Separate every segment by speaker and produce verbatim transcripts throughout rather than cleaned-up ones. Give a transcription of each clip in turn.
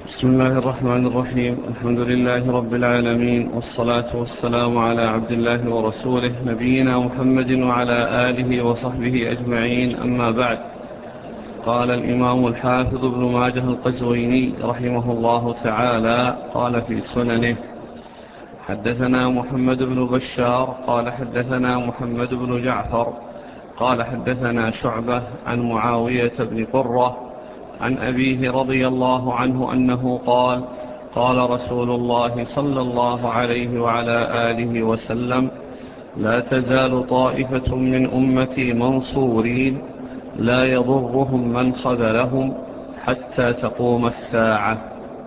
Speaker 1: بسم الله الرحمن الرحيم. الحمد لله رب العالمين، والصلاة والسلام على عبد الله ورسوله نبينا محمد وعلى آله وصحبه أجمعين، أما بعد. قال الإمام الحافظ ابن ماجه القزويني رحمه الله تعالى قال في سننه: حدثنا محمد بن بشار قال حدثنا محمد بن جعفر قال حدثنا شعبة عن معاوية بن قرة عن أبيه رضي الله عنه أنه قال: قال رسول الله صلى الله عليه وعلى آله وسلم: لا تزال طائفة من أمتي منصورين لا يضرهم من خذلهم حتى تقوم الساعة.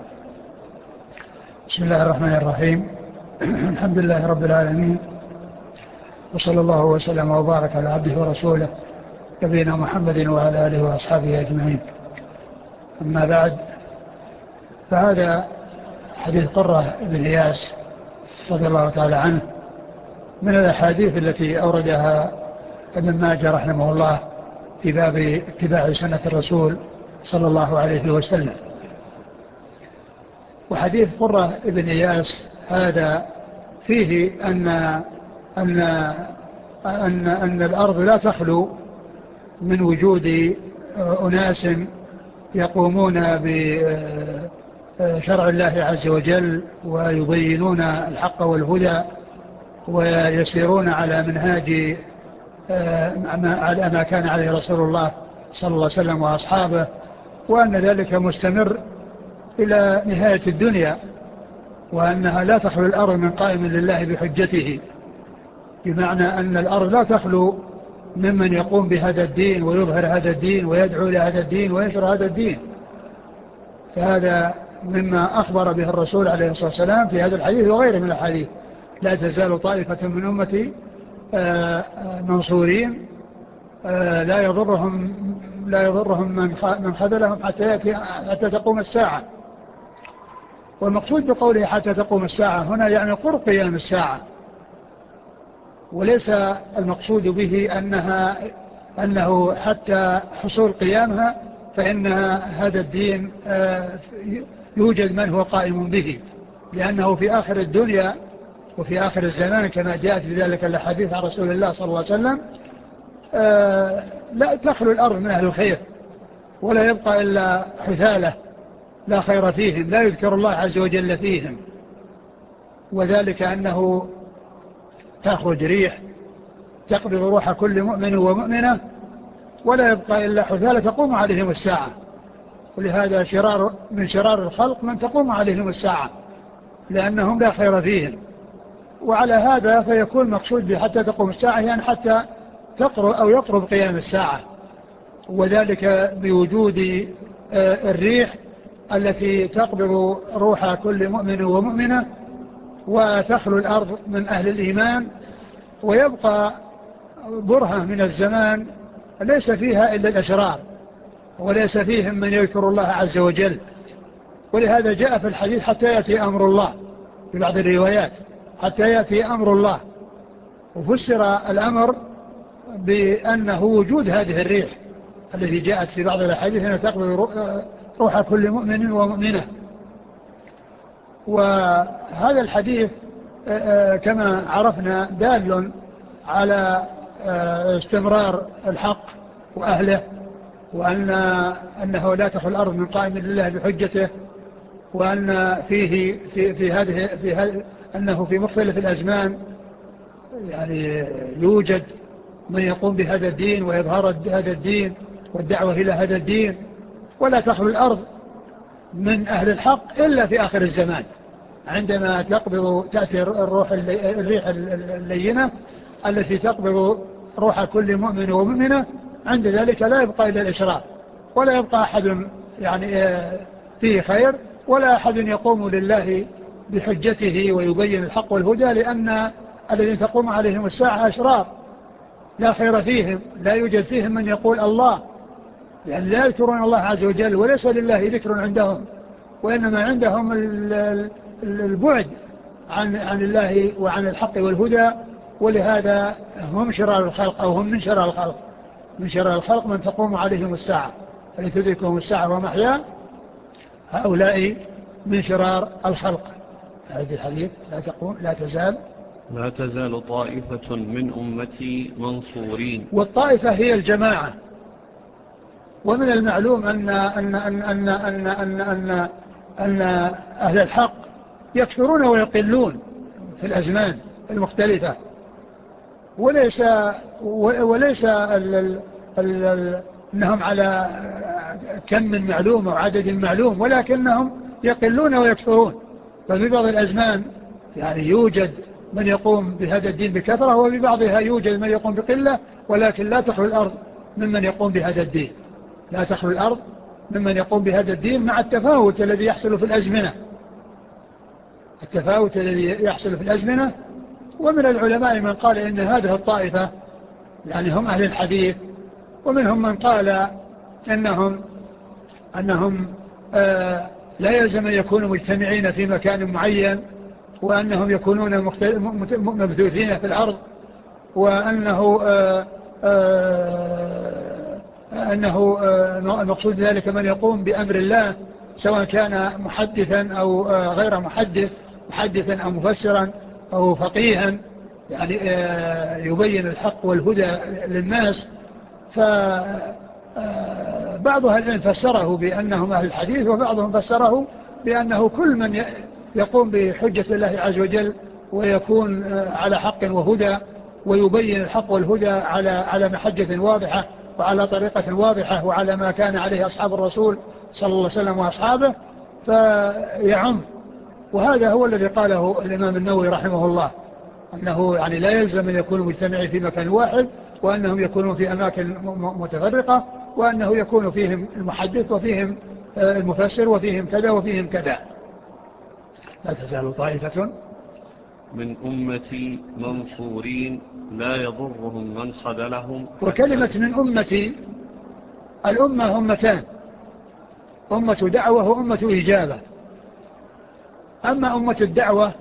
Speaker 2: بسم الله الرحمن الرحيم. الحمد لله رب العالمين، وصلى الله وسلم وبارك على عبده ورسوله نبينا محمد وعلى آله وأصحابه أجمعين، أما بعد. فهذا حديث قرة بن إياس رضي الله تعالى عنه من الأحاديث التي أوردها ابن ماجه رحمه الله في باب اتباع سنة الرسول صلى الله عليه وسلم. وحديث قرة بن إياس هذا فيه أن أن أن أن الأرض لا تخلو من وجود أناس يقومون بشرع الله عز وجل ويبينون الحق والهدى ويسيرون على منهاج على ما كان عليه رسول الله صلى الله عليه وسلم وأصحابه، وأن ذلك مستمر إلى نهاية الدنيا، وأنها لا تخلو الأرض من قائم لله بحجته، بمعنى أن الأرض لا تخلو ممن يقوم بهذا الدين ويظهر هذا الدين ويدعو لهذا الدين وينشر هذا الدين. فهذا مما أخبر به الرسول عليه الصلاة والسلام في هذا الحديث وغيره من الحديث: لا تزال طائفة من أمتي منصورين لا يضرهم لا يضرهم من خذلهم حتى يأتي حتى تقوم الساعة. والمقصود بقوله حتى تقوم الساعة هنا يعني قرب قيام الساعة، وليس المقصود به أنها أنه حتى حصول قيامها فإنها هذا الدين يوجد من هو قائم به، لأنه في آخر الدنيا وفي آخر الزمان كما جاءت بذلك الحديث عن رسول الله صلى الله عليه وسلم لا تخلو الأرض من أهل الخير، ولا يبقى إلا حثالة لا خير فيهم، لا يذكر الله عز وجل فيهم. وذلك أنه تخرج ريح تقبض روح كل مؤمن ومؤمنة، ولا يبقى إلا حثالة تقوم عليهم الساعة. ولهذا شرار من شرار الخلق من تقوم عليهم الساعة، لأنهم لا خير فيهم. وعلى هذا فيكون مقصود به حتى تقوم الساعة يعني حتى تقرب أو يقرب قيام الساعة، وذلك بوجود الريح التي تقبض روح كل مؤمن ومؤمنة وتخلو الأرض من أهل الإيمان، ويبقى برهة من الزمان ليس فيها إلا الأشرار وليس فيهم من يذكر الله عز وجل. ولهذا جاء في الحديث حتى يأتي أمر الله في بعض الروايات، حتى يأتي أمر الله، وفسر الأمر بأنه وجود هذه الريح التي جاءت في بعض الحديث أنها تقبض روح كل مؤمن ومؤمنة. وهذا الحديث كما عرفنا دال على استمرار الحق وأهله، وأن أنه لا تخلو الأرض من قائم لله بحجته، وأن فيه في, في هذه في هذه أنه في مختلف الأزمان يعني يوجد من يقوم بهذا الدين ويظهر هذا الدين والدعوة إلى هذا الدين، ولا تخلو الأرض من أهل الحق إلا في آخر الزمان عندما تقبض تأتي الروح الريح اللينة التي تقبض روح كل مؤمن ومؤمنة. عند ذلك لا يبقى إلا الإشراك، ولا يبقى أحد يعني فيه خير، ولا أحد يقوم لله بحجته ويبين الحق والهدى، لأن الذين تقوم عليهم الساعة أشرار لا خير فيهم، لا يوجد فيهم من يقول الله، لأن لا يذكرون الله عز وجل وليس لله ذكر عندهم، وإنما عندهم البعد عن عن الله وعن الحق والهدى. ولهذا هم شرار الخلق أو هم من شرار الخلق من شرار الخلق من تقوم عليهم الساعة، فلتدركهم الساعة ومحيا هؤلاء من شرار الخلق. هذا الحديث لا تقوم لا تزال
Speaker 1: لا تزال طائفة من أمتي منصورين.
Speaker 2: والطائفة هي الجماعة. ومن المعلوم أن أن أن أن أن أن أن, أن أهل الحق يكثرون ويقلون في الأزمان المختلفة، وليس وليس ال ال ال أنهم على كم من معلوم أو عدد معلوم، ولكنهم يقلون ويكثرون. ففي بعض الأزمان يعني يوجد من يقوم بهذا الدين بكثرة، وفي بعضها يوجد من يقوم بقلة، ولكن لا تخلو الأرض ممن يقوم بهذا الدين لا تخلو الأرض ممن يقوم بهذا الدين، مع التفاوت الذي يحصل في الأزمنة التفاوت الذي يحصل في الأزمنة. ومن العلماء من قال إن هذه الطائفة يعني هم أهل الحديث، ومنهم من قال إنهم أنهم آه لا يلزم أن يكونوا مجتمعين في مكان معين، وأنهم يكونون مبثوثين في الأرض، وأنه آه آه أنه آه المقصود ذلك من يقوم بأمر الله، سواء كان محدثا أو آه غير محدث، محدثا أو مفسرا أو فقيها، يعني آه يبين الحق والهدى للناس. فبعض أهل العلم فسره بأنهم أهل الحديث، وبعضهم فسره بأنه كل من يقوم بحجة الله عز وجل ويكون على حق وهدى، ويبين الحق والهدى على على محجة واضحة وعلى طريقة واضحة وعلى ما كان عليه أصحاب الرسول صلى الله عليه وسلم وأصحابه، فيعم. وهذا هو الذي قاله الإمام النووي رحمه الله، أنه يعني لا يلزم أن يكونوا مجتمعين في مكان واحد، وأنهم يكونوا في أماكن متفرقة، وأنه يكون فيهم المحدث وفيهم المفسر وفيهم كذا وفيهم كذا. لا تزال طائفة
Speaker 1: من أمتي منصورين لا يضرهم من خذلهم.
Speaker 2: وكلمة من أمتي، الأمة أمتان، أمة دعوة وأمة إجابة. أما أمة الدعوة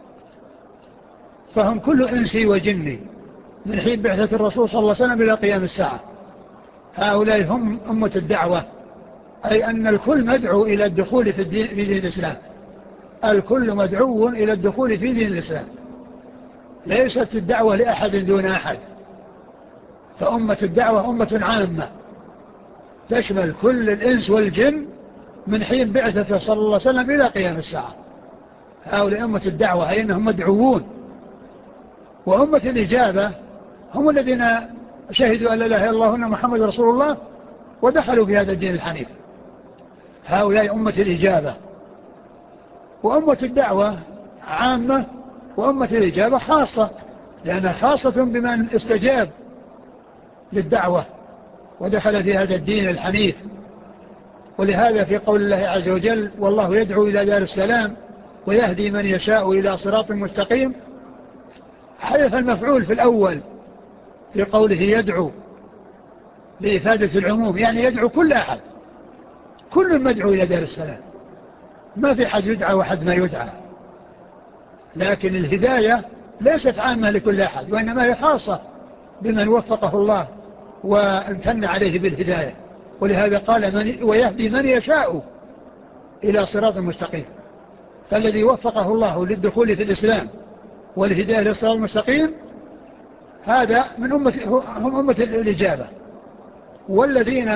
Speaker 2: فهم كل إنسي وجني من حين بعثة الرسول صلى الله عليه وسلم إلى قيام الساعة، هؤلاء هم أمة الدعوة، أي أن الكل مدعو إلى الدخول في الدين في دين الإسلام، الكل مدعو إلى الدخول في دين الإسلام، ليست الدعوة لأحد دون أحد. فأمة الدعوة أمة عامة تشمل كل الإنس والجن من حين بعثته صلى الله عليه وسلم إلى قيام الساعة. هؤلاء أمة الدعوة، أي أنهم مدعوون. وأمة الإجابة هم الذين شهدوا أن لا إله إلا الله وأن محمد رسول الله ودخلوا في هذا الدين الحنيف، هؤلاء أمة الإجابة. وأمة الدعوة عامة، وأمة الإجابة خاصة، لأنها خاصة بمن استجاب للدعوة ودخل في هذا الدين الحنيف. ولهذا في قول الله عز وجل: والله يدعو إلى دار السلام ويهدي من يشاء إلى صراط مستقيم، حذف المفعول في الأول في قوله يدعو لإفادة العموم، يعني يدعو كل أحد، كل مدعو إلى دار السلام، ما في حد يدعى وحد ما يدعى. لكن الهداية ليست عامة لكل أحد، وإنما هي خاصة بمن وفقه الله وامتن عليه بالهداية. ولهذا قال من ويهدي من يشاء إلى صراط مستقيم. فالذي وفقه الله للدخول في الإسلام والهداية للصراط المستقيم هذا من أمة هم أمة الإجابة. والذين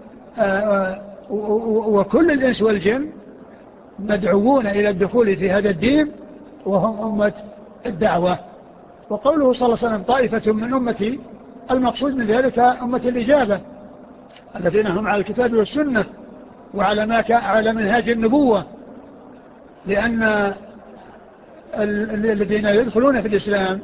Speaker 2: وكل الإنس والجن مدعوون إلى الدخول في هذا الدين وهم أمة الدعوة. وقوله صلى الله عليه وسلم طائفة من أمتي، المقصود من ذلك أمة الإجابة الذين هم على الكتاب والسنة وعلى ما على منهاج النبوة، لأن الذين يدخلون في الإسلام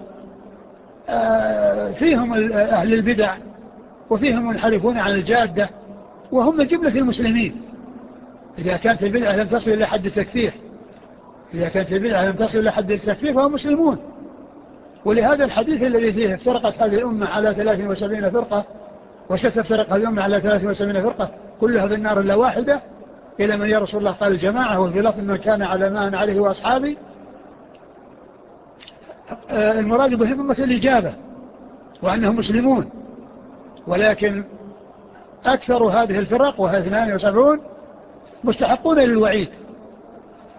Speaker 2: فيهم أهل البدع وفيهم منحرفون عن الجادة، وهم من جملة المسلمين إذا كانت البدعة لم تصل إلى حد التكفير إذا كانت البدعة لم تصل إلى حد التكفير فهم مسلمون. ولهذا الحديث الذي فيه افترقت هذه الأمة على ثلاث وسبعين فرقة وستفترق هذه الأمة على ثلاث وسبعين فرقة كلها في النار إلا واحدة، إلى من يا رسول الله؟ قال الجماعة، وفي لفظ من كان على ما أنا عليه وأصحابي. المراد بهم أمة الإجابة وأنهم مسلمون، ولكن أكثر هذه الفرق وهي اثنان وسبعون مستحقون للوعيد،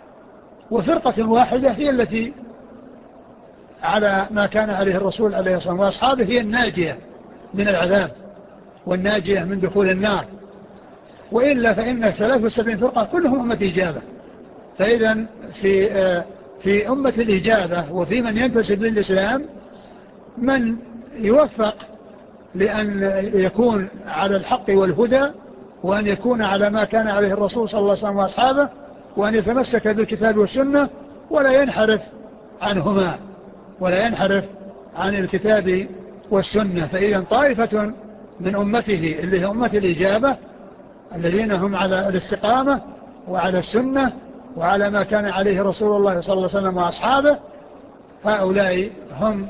Speaker 2: وفرقة واحدة هي التي على ما كان عليه الرسول عليه الصلاة والسلام وأصحابه، هي الناجية من العذاب والناجية من دخول النار. وإلا فإن ثلاث وسبعين فرقة كلهم أمة إجابة. فإذا في في أمة الإجابة وفي من ينتسب للإسلام من يوفق لأن يكون على الحق والهدى، وأن يكون على ما كان عليه الرسول صلى الله عليه وسلم وأصحابه، وأن يتمسك بالكتاب والسنة ولا ينحرف عنهما ولا ينحرف عن الكتاب والسنة. فإذا طائفة من أمته اللي هي أمة الإجابة الذين هم على الاستقامة وعلى السنة وعلى ما كان عليه رسول الله صلى الله عليه وسلم وأصحابه، هؤلاء هم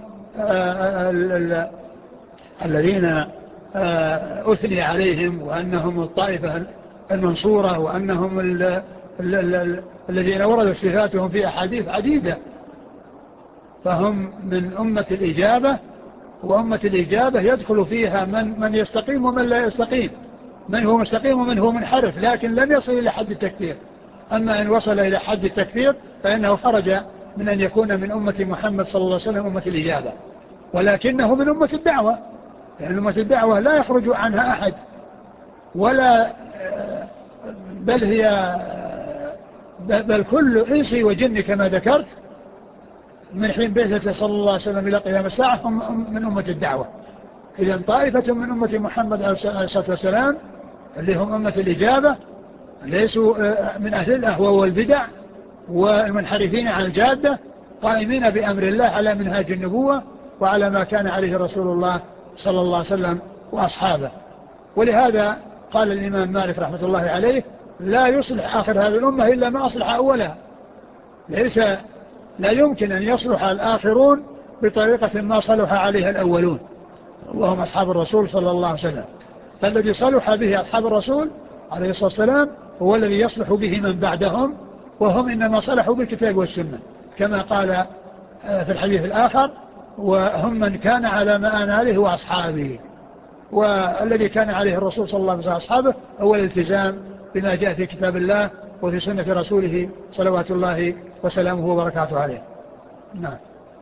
Speaker 2: الذين أثني عليهم وأنهم الطائفة المنصورة، وأنهم الذين وردت صفاتهم في أحاديث عديدة. فهم من أمة الإجابة، وأمة الإجابة يدخل فيها من, من يستقيم ومن لا يستقيم، من هو مستقيم ومن هو منحرف، لكن لم يصل إلى حد التكفير. أما إن وصل إلى حد التكفير فإنه خرج من أن يكون من أمة محمد صلى الله عليه وسلم أمة الإجابة، ولكنه من أمة الدعوة، لأن أمة الدعوة لا يخرج عنها أحد، ولا بل هي بل كل إنسي وجن كما ذكرت من حين بعثته صلى الله عليه وسلم إلى قيام الساعة هم من أمة الدعوة. إذن طائفة من أمة محمد عليه الصلاة والسلام اللي هم أمة الإجابة ليسوا من أهل الأهواء والبدع والمنحرفين عن الجادة، قائمين بأمر الله على منهاج النبوة وعلى ما كان عليه رسول الله صلى الله عليه وسلم وأصحابه. ولهذا قال الإمام مالك رحمة الله عليه: لا يصلح آخر هذه الأمة إلا ما أصلح أولها. ليس لا يمكن أن يصلح الآخرون بطريقة ما صلح عليها الأولون، وهم أصحاب الرسول صلى الله عليه وسلم. فالذي صلح به أصحاب الرسول عليه الصلاة والسلام هو الذي يصلح به من بعدهم، وهم إنما صلحوا بالكتاب والسنة كما قال في الحديث الآخر: وهم من كان على ما أنا عليه وأصحابه. والذي كان عليه الرسول صلى الله عليه وسلم وأصحابه هو الالتزام بما جاء في كتاب الله وفي سنة رسوله صلوات الله وسلامه وبركاته عليه. نعم.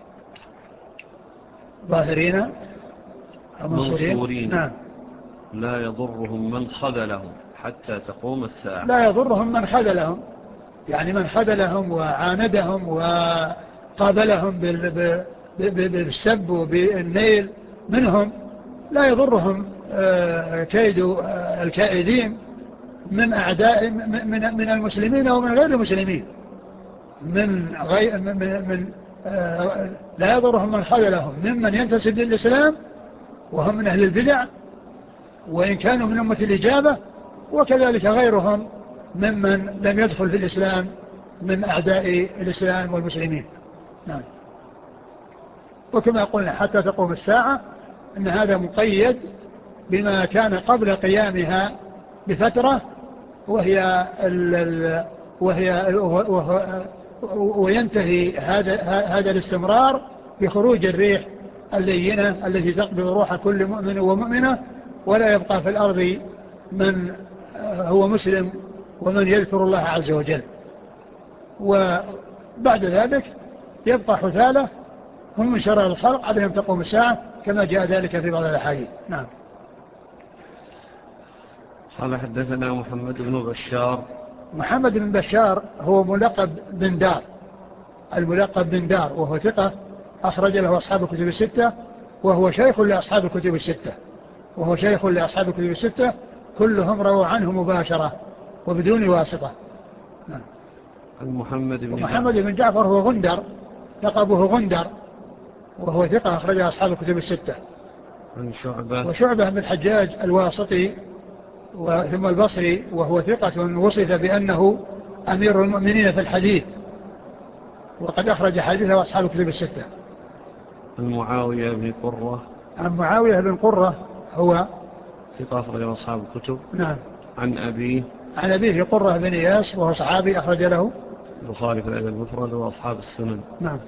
Speaker 2: ظاهرين
Speaker 1: منصورين.
Speaker 2: نعم.
Speaker 1: لا يضرهم من خذلهم حتى تقوم الساعة.
Speaker 2: لا يضرهم من خذلهم، يعني من خذلهم وعاندهم وقابلهم بالسب وبالنيل منهم، لا يضرهم كيد الكائدين من أعداء من من المسلمين ومن غير المسلمين، من غير من, من لا يضرهم من خذلهم ممن ينتسب للإسلام وهم من أهل البدع وإن كانوا من أمة الإجابة، وكذلك غيرهم ممن لم يدخل في الإسلام من أعداء الإسلام والمسلمين. نعم. وكما قلنا حتى تقوم الساعة أن هذا مقيد بما كان قبل قيامها بفترة، وهي ال ال وهي وينتهي هذا هذا الاستمرار بخروج الريح اللينة التي تقبض روح كل مؤمن ومؤمنة، ولا يبقى في الأرض من هو مسلم ومن يذكر الله عز وجل. وبعد ذلك يبقى حثالة هم من شرار الخلق عليهم تقوم الساعة كما جاء ذلك في بعض الأحاديث. نعم.
Speaker 1: قال حدثنا محمد بن بشار.
Speaker 2: محمد بن بشار هو ملقب بن دار، الملقب بن دار، وهو ثقة أخرج له أصحاب الكتب الستة، وهو شيخ لأصحاب الكتب الستة وهو شيخ لأصحاب الكتب الستة كلهم رووا عنه مباشرة وبدون واسطة. نعم.
Speaker 1: محمد بن
Speaker 2: محمد بن جعفر هو غندر، لقبه غندر، وهو ثقة أخرج أصحاب الكتب الستة.
Speaker 1: عن شعبة.
Speaker 2: وشعبة بن الحجاج الواسطي ثم البصري، وهو ثقة وصف بأنه أمير المؤمنين في الحديث، وقد أخرج حديثه أصحاب الكتب الستة.
Speaker 1: عن معاوية بن قرة.
Speaker 2: عن معاوية بن قرة هو
Speaker 1: ثقة أخرج أصحاب الكتب.
Speaker 2: نعم.
Speaker 1: عن أبيه.
Speaker 2: عن أبيه قرة بن إياس وهو صحابي أخرج له
Speaker 1: البخاري في الأدب المفرد وأصحاب السنن.
Speaker 2: نعم.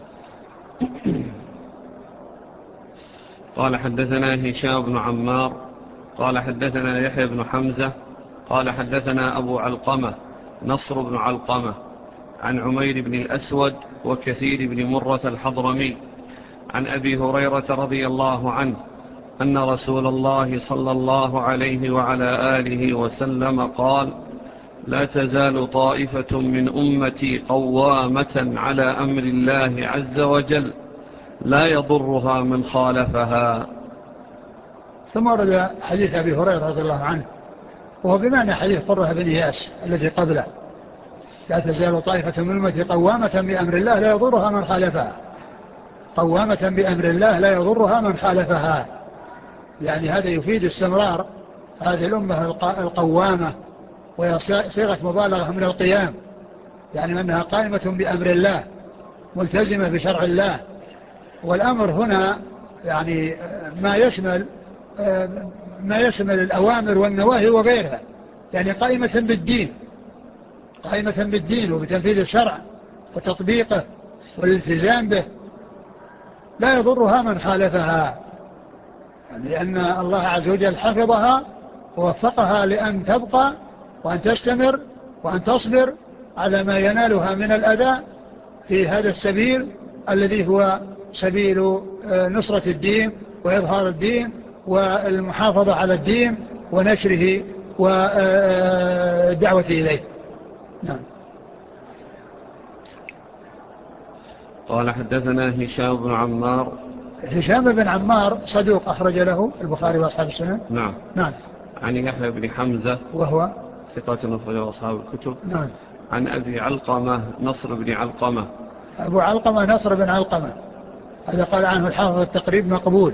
Speaker 1: قال حدثنا هشام بن عمار قال حدثنا يحيى بن حمزة قال حدثنا أبو علقمة نصر بن علقمة عن عمير بن الأسود وكثير بن مرة الحضرمي عن أبي هريرة رضي الله عنه أن رسول الله صلى الله عليه وعلى آله وسلم قال: لا تزال طائفة من أمتي قوامة على أمر الله عز وجل لا يضرها من خالفها.
Speaker 2: ثم ورد حديث أبي هريرة رضي الله عنه وهو بمعنى حديث قرة بن إياس الذي قبله: لا تزال طائفة من أمتي قوامة بأمر الله لا يضرها من خالفها. قوامة بأمر الله لا يضرها من خالفها، يعني هذا يفيد استمرار هذه الأمة القوامة، وهي صيغة مبالغة من القيام، يعني أنها قائمة بأمر الله ملتزمة بشرع الله. والأمر هنا يعني ما يشمل ما يشمل الأوامر والنواهي وغيرها، يعني قائمة بالدين قائمة بالدين وبتنفيذ الشرع وتطبيقه والالتزام به، لا يضرها من خالفها، لأن الله عز وجل حفظها ووفقها لأن تبقى وأن تستمر وأن تصبر على ما ينالها من الأذى في هذا السبيل الذي هو سبيل نصرة الدين وإظهار الدين والمحافظة على الدين ونشره والدعوة إليه. نعم.
Speaker 1: قال: حدثنا هشام بن عمار.
Speaker 2: هشام بن عمار صدوق أخرج له البخاري وأصحاب السنن.
Speaker 1: نعم.
Speaker 2: نعم.
Speaker 1: عن يحيى بن حمزة وهو ثقة أخرجه أصحاب الكتب.
Speaker 2: نعم.
Speaker 1: عن أبي علقمة نصر بن علقمة.
Speaker 2: أبو علقمة نصر بن علقمة هذا قال عنه الحافظ التقريب مقبول،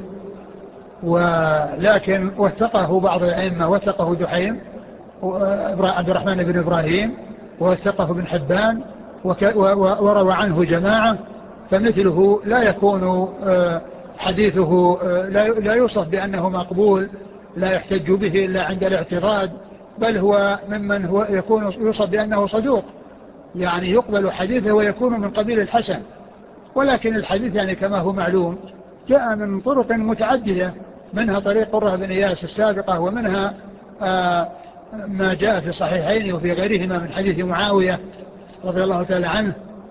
Speaker 2: ولكن وثقه بعض الأئمة، وثقه دحيم عبد الرحمن بن إبراهيم، ووثقه بن حبان، وروى عنه جماعة، فمثله لا يكون حديثه لا يوصف بأنه مقبول لا يحتج به إلا عند الاعتضاد، بل هو ممن هو يكون يوصف بأنه صدوق، يعني يقبل حديثه ويكون من قبيل الحسن. ولكن الحديث يعني كما هو معلوم جاء من طرق متعددة، منها طريق قرة بن إياس السابقة، ومنها آه ما جاء في صحيحين وفي غيرهما من حديث معاوية رضي الله تعالى عنه.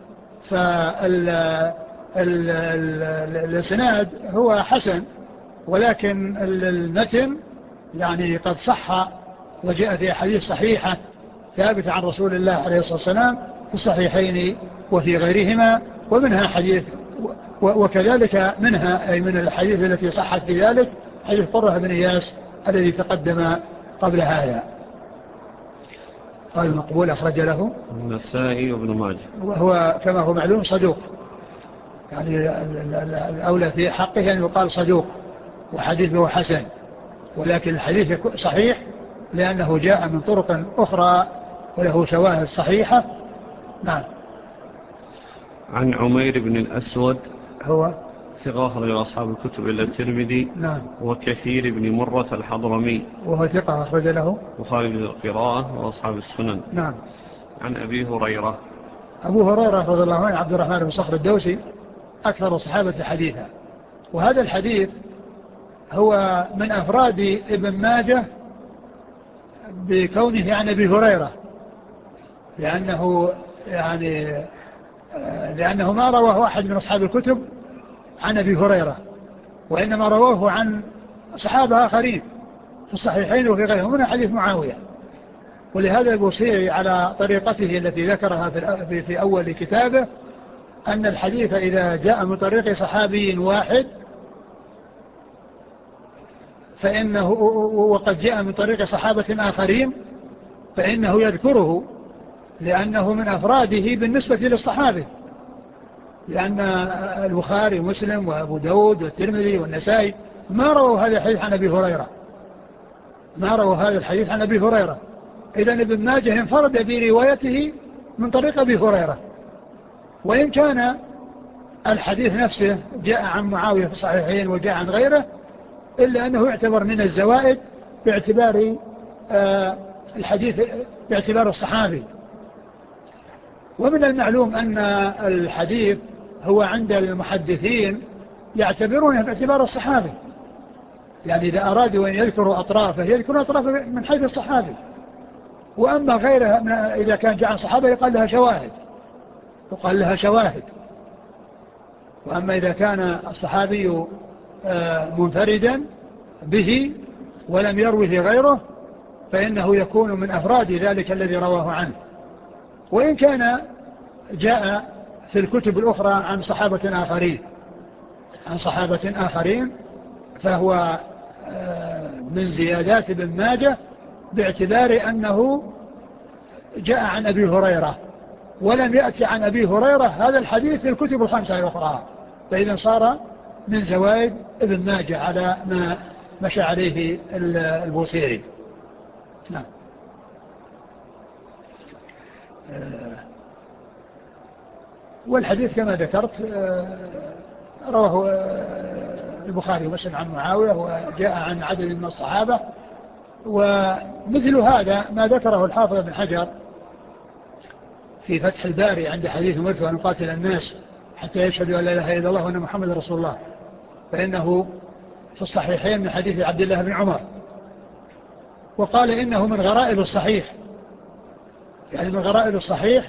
Speaker 2: فالسناد هو حسن، ولكن المتن يعني قد صح وجاء في حديث صحيحة ثابت عن رسول الله عليه الصلاة والسلام في الصحيحين وفي غيرهما، ومنها حديث وكذلك منها أي من الحديث التي صحت في ذلك حديث قرة بن إياس الذي تقدم قبل هذا. قال المقبول أخرج له
Speaker 1: النسائي وابن ماجه،
Speaker 2: وهو كما هو معلوم صدوق، يعني الأولى في حقه أن يقال صدوق وحديثه حسن، ولكن الحديث صحيح لأنه جاء من طرق أخرى وله شواهد صحيحة. نعم.
Speaker 1: عن عمير بن الأسود
Speaker 2: هو
Speaker 1: ثقة أخرج أصحاب الكتب إلا الترمذي.
Speaker 2: نعم.
Speaker 1: وكثير بن مرة الحضرمي
Speaker 2: وهو ثقة أخرج له
Speaker 1: بخاري القراءة وأصحاب السنن.
Speaker 2: نعم.
Speaker 1: عن أبي هريرة.
Speaker 2: أبو هريرة رضي الله عنه عبد الرحمن بن صخر الدوسي أكثر الصحابة حديثا، وهذا الحديث هو من أفراد ابن ماجه بكونه عن أبي هريرة، لأنه يعني لأنه ما رواه أحد من أصحاب الكتب عن أبي هريرة، وإنما رواه عن صحابة آخرين في الصحيحين وفي غيرهم من حديث معاوية. ولهذا البوصيري على طريقته التي ذكرها في, في أول كتابه أن الحديث إذا جاء من طريق صحابي واحد فإنه وقد جاء من طريق صحابة آخرين فإنه يذكره، لأنه من أفراده بالنسبة للصحابة، لأن البخاري ومسلم وأبو داود والترمذي والنسائي ما رووا هذا الحديث عن أبي هريرة ما رووا هذا الحديث عن أبي هريرة إذن ابن ماجه انفرد بروايته من طريق أبي هريرة، وإن كان الحديث نفسه جاء عن معاوية في الصحيحين وجاء عن غيره، إلا أنه يعتبر من الزوائد باعتبار آه الحديث باعتبار الصحابي. ومن المعلوم أن الحديث هو عند المحدثين يعتبرونه باعتبار الصحابي، يعني إذا أرادوا أن يذكروا أطرافه يذكروا أطرافه من حيث الصحابي، وأما غيرها إذا كان جاء عن صحابة يقال لها شواهد، يقال لها شواهد. وأما إذا كان الصحابي منفردا به ولم يروه غيره فإنه يكون من أفراد ذلك الذي رواه عنه. وإن كان جاء في الكتب الأخرى عن صحابة آخرين عن صحابة آخرين فهو من زيادات ابن ماجه باعتبار أنه جاء عن أبي هريرة ولم يأتي عن أبي هريرة هذا الحديث في الكتب الخمسة الأخرى، فإذا صار من زوائد ابن ماجه على ما مشى عليه البوصيري. نعم. والحديث كما ذكرت رواه البخاري ومسلم عن معاوية وجاء عن عدد من الصحابة. ومثل هذا ما ذكره الحافظ بن حجر في فتح الباري عند حديث أمرت أن نقاتل الناس حتى يشهدوا أن لا إله إلا الله وأن محمد رسول الله، فإنه في الصحيحين من حديث عبد الله بن عمر، وقال إنه من غرائب الصحيح، يعني من غرائب الصحيح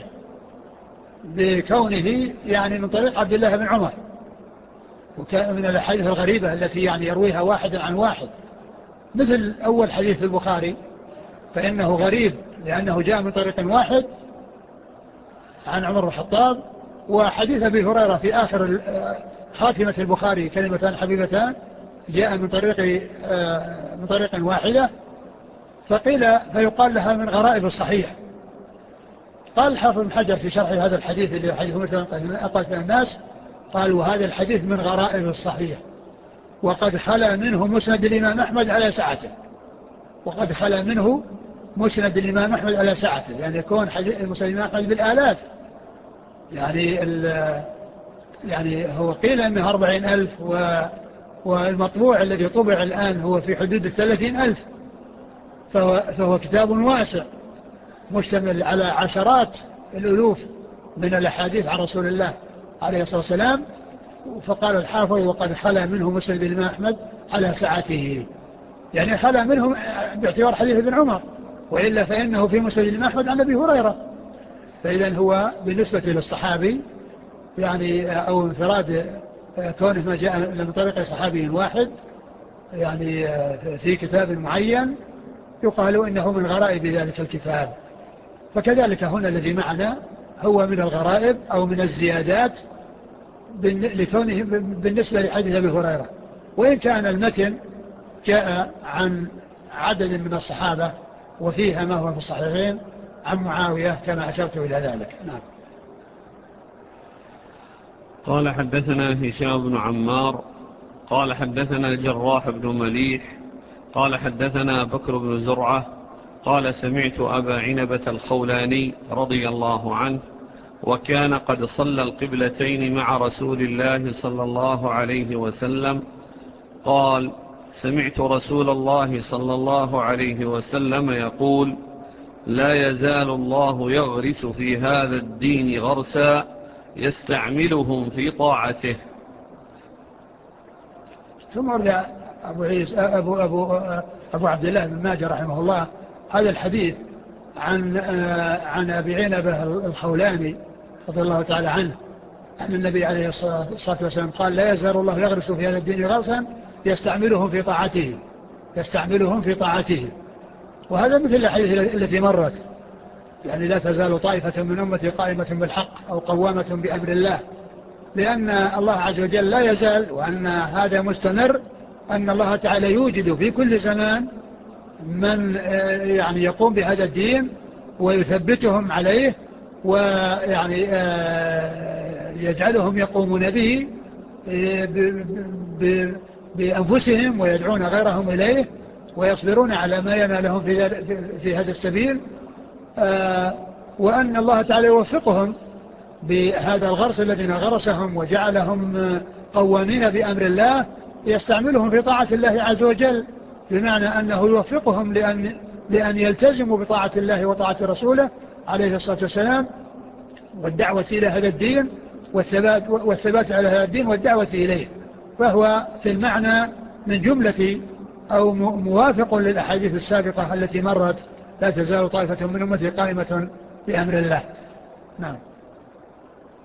Speaker 2: بكونه يعني من طريق عبد الله بن عمر، وكان من الحديث الغريبة التي يعني يرويها واحد عن واحد، مثل أول حديث في البخاري فإنه غريب لأنه جاء من طريق واحد عن عمر بن الخطاب، وحديث أبي هريرة في آخر خاتمة البخاري كلمتان حبيبتان جاء من طريق من طريق واحدة، فقيل فيقال لها من غرائب الصحيح. قال الحافظ بن حجر في شرح هذا الحديث اللي حديث مثلا أقاتل الناس، قال وهذا الحديث من غرائب الصحيح وقد خلا منه مسند الإمام أحمد على سعته، وقد خلا منه مسند الإمام أحمد على سعته، يعني يكون حديث مسند الإمام أحمد بالآلاف، يعني يعني هو قيل أنه أربعين ألف، والمطبوع الذي طبع الآن هو في حدود الثلاثين ألف، فهو, فهو كتاب واسع مشتمل على عشرات الألوف من الأحاديث عن رسول الله عليه الصلاة والسلام. فقال الحافظ وقد خلا منه مسند الإمام أحمد على سعته، يعني خلا منه باعتبار حديث ابن عمر، وإلا فإنه في مسند الإمام أحمد عن أبي هريرة، فإذا هو بالنسبة للصحابي يعني أو انفراد كونه ما جاء من طريق صحابي واحد يعني في كتاب معين يقال إنه من غرائب ذلك الكتاب. فكذلك هنا الذي معنا هو من الغرائب أو من الزيادات لكونه بالنسبة لحديث أبي هريرة، وإن كان المتن جاء عن عدد من الصحابة وفيها ما هو في الصحيحين عن معاوية كما أشرت إلى ذلك. نعم.
Speaker 1: قال حدثنا هشام بن عمار قال حدثنا الجراح بن مليح قال حدثنا بكر بن زرعة قال سمعت أبا عنبة الخولاني رضي الله عنه وكان قد صلى القبلتين مع رسول الله صلى الله عليه وسلم قال سمعت رسول الله صلى الله عليه وسلم يقول لا يزال الله يغرس في هذا الدين غرسا يستعملهم في طاعته.
Speaker 2: ثم ورد أبو, عيسى أبو, أبو, أبو عبد الله بن ماجه رحمه الله هذا الحديث عن, عن أبي عنبة الخولاني رضي الله تعالى عنه أن النبي عليه الصلاة والسلام قال لا يزال الله يغرس في هذا الدين غرسا يستعملهم في طاعته يستعملهم في طاعته. وهذا مثل الحديث التي مرت، يعني لا تزال طائفة من أمتي قائمة بالحق أو قوامة بأمر الله، لأن الله عز وجل لا يزال، وأن هذا مستمر، أن الله تعالى يوجد في كل زمان من يعني يقوم بهذا الدين ويثبتهم عليه ويعني يجعلهم يقومون به بأنفسهم ويدعون غيرهم إليه ويصبرون على ما ينالهم في, في هذا السبيل، وأن الله تعالى يوفقهم بهذا الغرس الذين غرسهم وجعلهم قوامين بأمر الله يستعملهم في طاعة الله عز وجل، بمعنى أنه يوفقهم لأن, لأن يلتزموا بطاعة الله وطاعة رسوله عليه الصلاة والسلام والدعوة إلى هذا الدين والثبات, والثبات على هذا الدين والدعوة إليه. فهو في المعنى من جملة أو موافق للأحاديث السابقة التي مرت لا تزال طائفة من أمتي قائمة بأمر الله. نعم.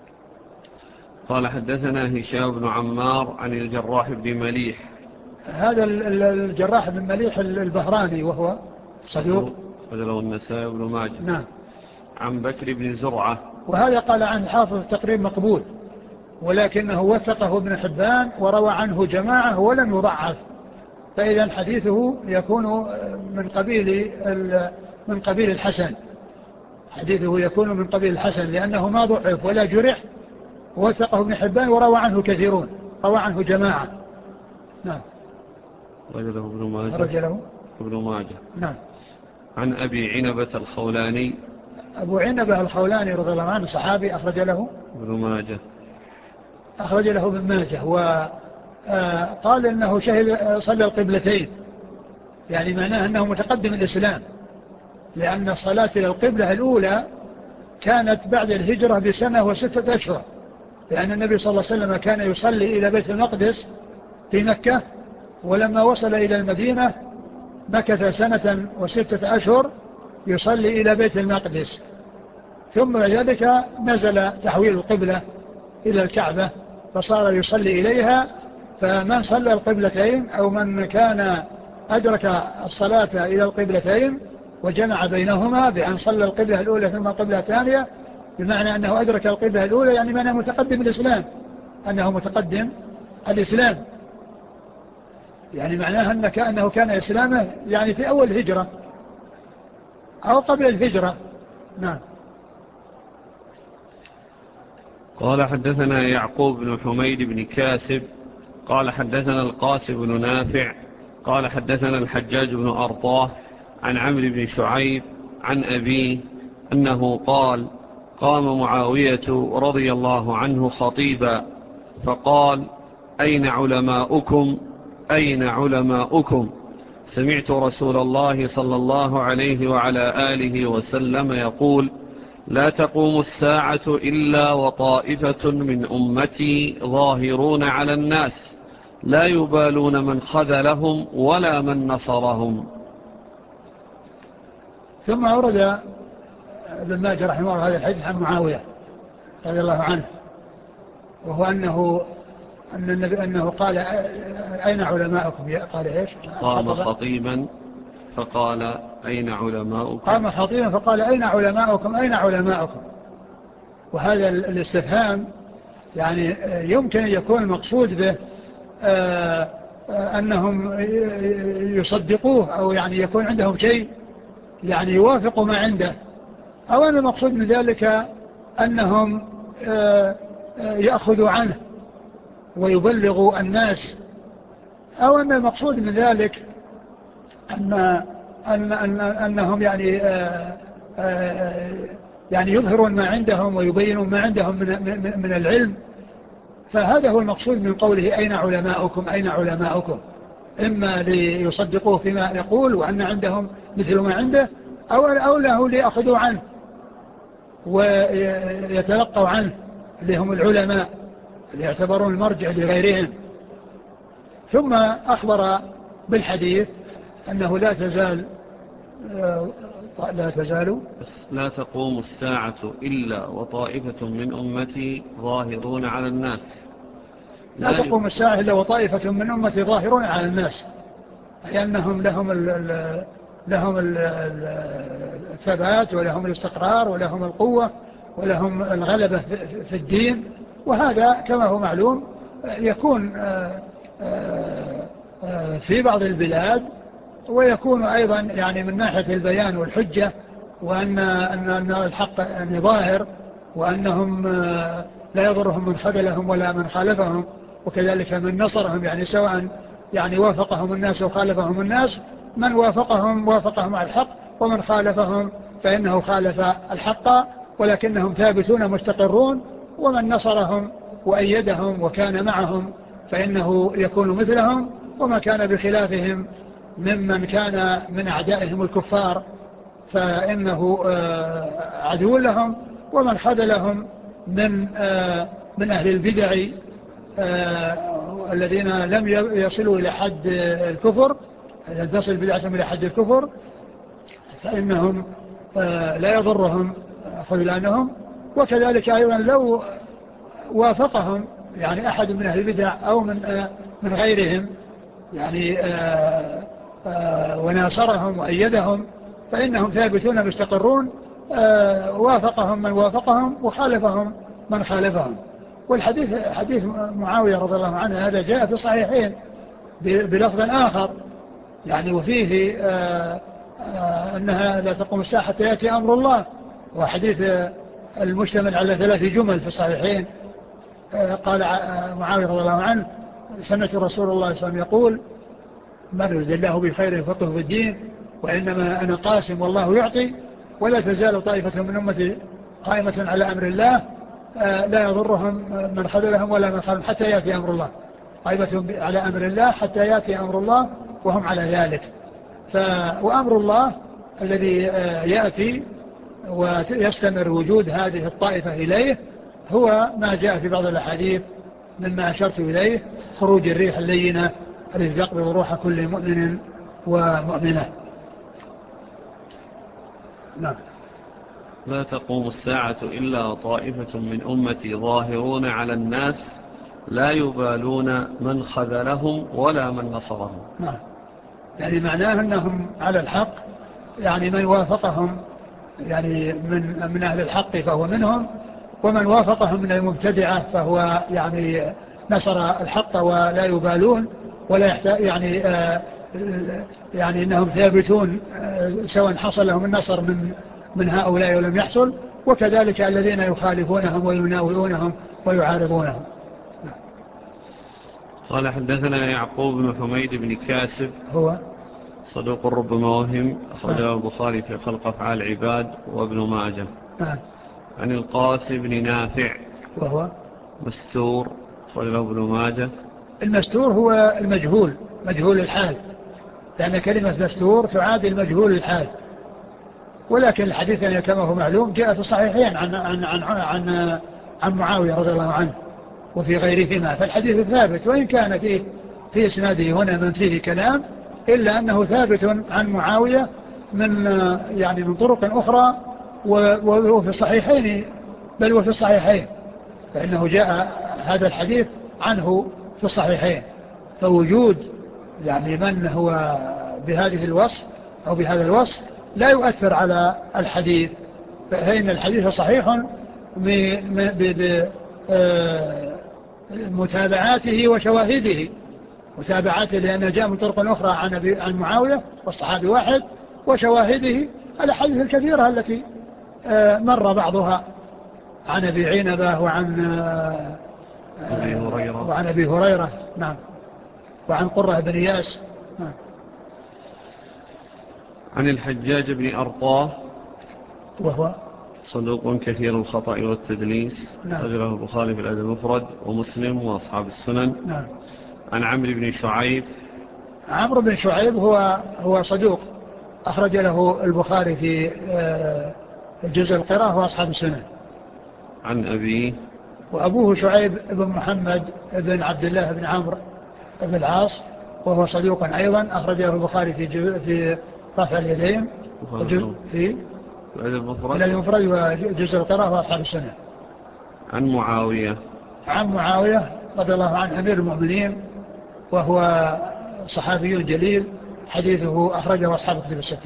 Speaker 1: قال حدثنا هشام بن عمار عن الجراح بن مليح.
Speaker 2: هذا الجراح بن مليح البهراني وهو صدوق
Speaker 1: له النسائي بن ماجه.
Speaker 2: نعم.
Speaker 1: عن بكر بن زرعة،
Speaker 2: وهذا قال عن الحافظ تقريب مقبول، ولكنه وثقه ابن حبان وروى عنه جماعة ولم يضعف، فإذا حديثه يكون من قبيل من قبيل الحسن، حديثه يكون من قبيل الحسن لأنه ما ضعف ولا جرح، وثقه ابن حبان وروى عنه كثيرون، روى عنه جماعة. نعم.
Speaker 1: رجله ابن ماجه.
Speaker 2: رجله
Speaker 1: ابن ماجه.
Speaker 2: نعم.
Speaker 1: عن أبي عنبة الخولاني.
Speaker 2: أبو عنبة الخولاني رضي الله عنه صحابي، أخرج له
Speaker 1: ابن ماجه.
Speaker 2: أخرج له ابن ماجه. وقال إنه شهد صلى القبلتين، يعني معناه أنه متقدم الإسلام، لأن الصلاة إلى القبلة الأولى كانت بعد الهجرة بسنة وستة أشهر، لأن النبي صلى الله عليه وسلم كان يصلي إلى بيت المقدس في مكة، ولما وصل إلى المدينة مكث سنة وستة أشهر يصلي إلى بيت المقدس، ثم بعد ذلك نزل تحويل القبلة إلى الكعبة فصار يصلي إليها. فمن صلى القبلتين أو من كان أدرك الصلاة إلى القبلتين وجمع بينهما بأن صلى القبلة الأولى ثم القبلة الثانية، بمعنى أنه أدرك القبلة الأولى يعني معناه متقدم الإسلام، أنه متقدم الإسلام، يعني معناها أنه كأنه كان إسلامه يعني في أول الهجرة أو قبل الهجرة. نعم.
Speaker 1: قال حدثنا يعقوب بن حميد بن كاسب قال حدثنا القاسم بن نافع قال حدثنا الحجاج بن أرطاه عن عمرو بن شعيب عن أبيه أنه قال قام معاوية رضي الله عنه خطيبا فقال أين علماؤكم أين علماؤكم سمعت رسول الله صلى الله عليه وعلى آله وسلم يقول لا تقوم الساعة إلا وطائفة من أمتي ظاهرون على الناس لا يبالون من خذلهم ولا من نصرهم.
Speaker 2: ثم أورد ابن ماجه رحمه الله هذا الحديث عن معاوية رضي الله عنه، وهو أنه أن النبي أنه قال أين علماؤكم؟ قال إيش؟
Speaker 1: قام خطيبا فقال أين علماؤكم؟
Speaker 2: قام خطيبا فقال أين علماؤكم أين علماؤكم؟ وهذا الاستفهام يعني يمكن أن يكون المقصود به آآ آآ أنهم يصدقوه، أو يعني يكون عندهم شيء يعني يوافق ما عنده، أو أن المقصود من ذلك أنهم يأخذوا عنه ويبلغوا الناس، أو أن المقصود من ذلك أن أن أن أنهم يعني آآ آآ يعني يظهرون ما عندهم ويبينون ما عندهم من, من, من العلم. فهذا هو المقصود من قوله أين علماؤكم أين علماؤكم، إما ليصدقوه فيما يقول وأن عندهم مثل ما عنده، أو أو له ليأخذوا عنه ويتلقوا عنه اللي هم العلماء اللي يعتبرون المرجع لغيرهم. ثم أخبر بالحديث أنه لا تزال لا تزال
Speaker 1: لا تقوم الساعة إلا وطائفة من أمتي ظاهرون على الناس
Speaker 2: لا, لا تقوم الساعة إلا وطائفة من أمتي ظاهرون على الناس، أي أنهم لهم ال ال لهم ال الثبات ولهم الاستقرار ولهم القوة ولهم الغلبة في الدين، وهذا كما هو معلوم يكون في بعض البلاد، ويكون أيضا يعني من ناحية البيان والحجة، وأن أن الحق يعني ظاهر، وأنهم لا يضرهم من خذلهم ولا من خالفهم، وكذلك من نصرهم، يعني سواء يعني وافقهم الناس وخالفهم الناس، من وافقهم وافقهم على الحق، ومن خالفهم فإنه خالف الحق، ولكنهم ثابتون مستقرون، ومن نصرهم وأيدهم وكان معهم فإنه يكون مثلهم، وما كان بخلافهم ممن كان من أعدائهم الكفار فإنه عدو لهم، ومن خذلهم من من أهل البدع الذين لم يصلوا إلى حد الكفر، إذا تصل بدعتهم إلى حد الكفر فإنهم لا يضرهم خذلانهم. وكذلك أيضا لو وافقهم يعني أحد من أهل البدع أو من من غيرهم يعني آآ آآ وناصرهم وأيدهم فإنهم ثابتون مستقرون، وافقهم من وافقهم وخالفهم من خالفهم. والحديث حديث معاوية رضي الله عنه هذا جاء في الصحيحين بلفظ آخر يعني وفيه آآ آآ أنها لا تقوم الساعة حتى يأتي أمر الله، وحديث المشتمل على ثلاث جمل في الصحيحين. قال معاوية رضي الله عنه سمعت رسول الله صلى الله عليه وسلم يقول من يريد الله بخير يفقهه في الدين وإنما أنا قاسم والله يعطي ولا تزال طائفة من أمتي قائمة على أمر الله لا يضرهم من خذلهم ولا من خذلهم حتى يأتي أمر الله، قائمة على أمر الله حتى يأتي أمر الله وهم على ذلك. ف... وأمر الله الذي يأتي ويستمر وجود هذه الطائفة إليه هو ما جاء في بعض الأحاديث مما أشرت إليه خروج الريح اللينة التي تقبض روح كل مؤمن ومؤمنة. نعم.
Speaker 1: لا تقوم الساعة إلا طائفة من أمتي ظاهرون على الناس لا يبالون من خذلهم ولا من نصرهم.
Speaker 2: نعم. يعني معناه أنهم على الحق، يعني من وافقهم يعني من من أهل الحق فهو منهم، ومن وافقهم من المبتدعة فهو يعني نصر الحق ولا يبالون ولا يحتاج يعني آه يعني أنهم ثابتون آه سواء حصل لهم النصر من من هؤلاء ولم يحصل، وكذلك الذين يخالفونهم ويناوئونهم ويعارضونهم.
Speaker 1: قال حدثنا يعقوب بن حميد بن كاسب
Speaker 2: هو
Speaker 1: صدوق ربما وهم، أخرجه البخاري في خلق أفعال العباد وابن ماجه.
Speaker 2: آه.
Speaker 1: عن القاسم بن نافع
Speaker 2: وهو
Speaker 1: مستور، أخرجه ابن ماجه.
Speaker 2: المستور هو المجهول مجهول الحال، لأن كلمة مستور تعادل مجهول الحال، ولكن الحديث يعني كما هو معلوم جاء في الصحيحين عن عن عن عن, عن معاوية رضي الله عنه وفي غيرهما، فالحديث ثابت وإن كان فيه في إسناده هنا من فيه كلام، إلا أنه ثابت عن معاوية من يعني من طرق أخرى وفي الصحيحين، بل وفي الصحيحين، فإنه جاء هذا الحديث عنه في الصحيحين. فوجود يعني من هو بهذه الوصف أو بهذا الوصف لا يؤثر على الحديث، فإن الحديث صحيح بمتابعاته وشواهده، متابعاته لأنه جاء من طرق أخرى عن عن معاوية والصحابي واحد، وشواهده الأحاديث الكثيرة التي مر بعضها عن أبي عنبة وعن
Speaker 1: أبي هريرة
Speaker 2: وعن أبي هريرة نعم، وعن قرة بن إياس نعم.
Speaker 1: عن الحجاج بن أرطاه
Speaker 2: وهو
Speaker 1: صدوق كثير الخطأ والتدليس،
Speaker 2: نعم.
Speaker 1: رجله البخاري في الأدب المفرد ومسلم وأصحاب السنن.
Speaker 2: نعم.
Speaker 1: عن عمرو بن شعيب
Speaker 2: عمرو بن شعيب هو هو صدوق أخرج له البخاري في جزء القراءة وأصحاب السنن.
Speaker 1: عن أبيه
Speaker 2: وأبوه شعيب بن محمد بن عبد الله بن عمرو بن العاص وهو صدوق أيضا أخرج له البخاري في في رفع اليدين في الأدب المفرد وجزء القراءة وأصحاب السنن. عن
Speaker 1: معاوية
Speaker 2: عن معاوية رضي الله عنه أمير المؤمنين وهو صحابي جليل، حديثه أخرجه أصحاب الكتب الستة.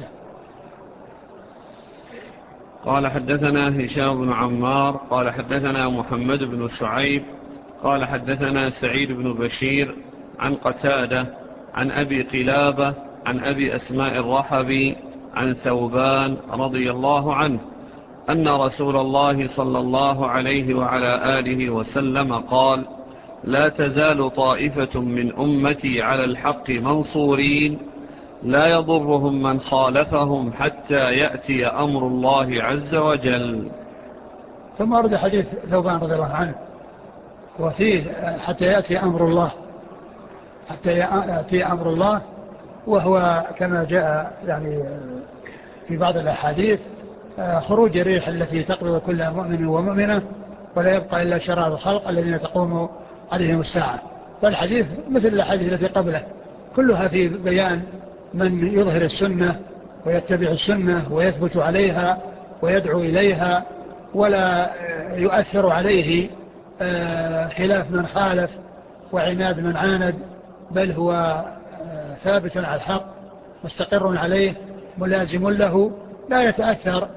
Speaker 1: قال حدثنا هشام بن عمار قال حدثنا محمد بن شعيب قال حدثنا سعيد بن بشير عن قتادة عن أبي قلابة عن أبي أسماء الرحبي عن ثوبان رضي الله عنه أن رسول الله صلى الله عليه وعلى آله وسلم قال: لا تزال طائفة من أمتي على الحق منصورين لا يضرهم من خالفهم حتى يأتي أمر الله عز وجل.
Speaker 2: ثم ورد حديث ثوبان رضي الله عنه وفيه حتى يأتي أمر الله، حتى يأتي أمر الله، وهو كما جاء يعني في بعض الأحاديث خروج الريح التي تقبض كل مؤمن ومؤمنة ولا يبقى إلا شرار الخلق الذين تقوم عليهم الساعة. فالحديث مثل الحديث التي قبله كلها في بيان من يظهر السنة ويتبع السنة ويثبت عليها ويدعو إليها ولا يؤثر عليه خلاف من خالف وعناد من عاند، بل هو ثابت على الحق مستقر عليه ملازم له، لا يتأثر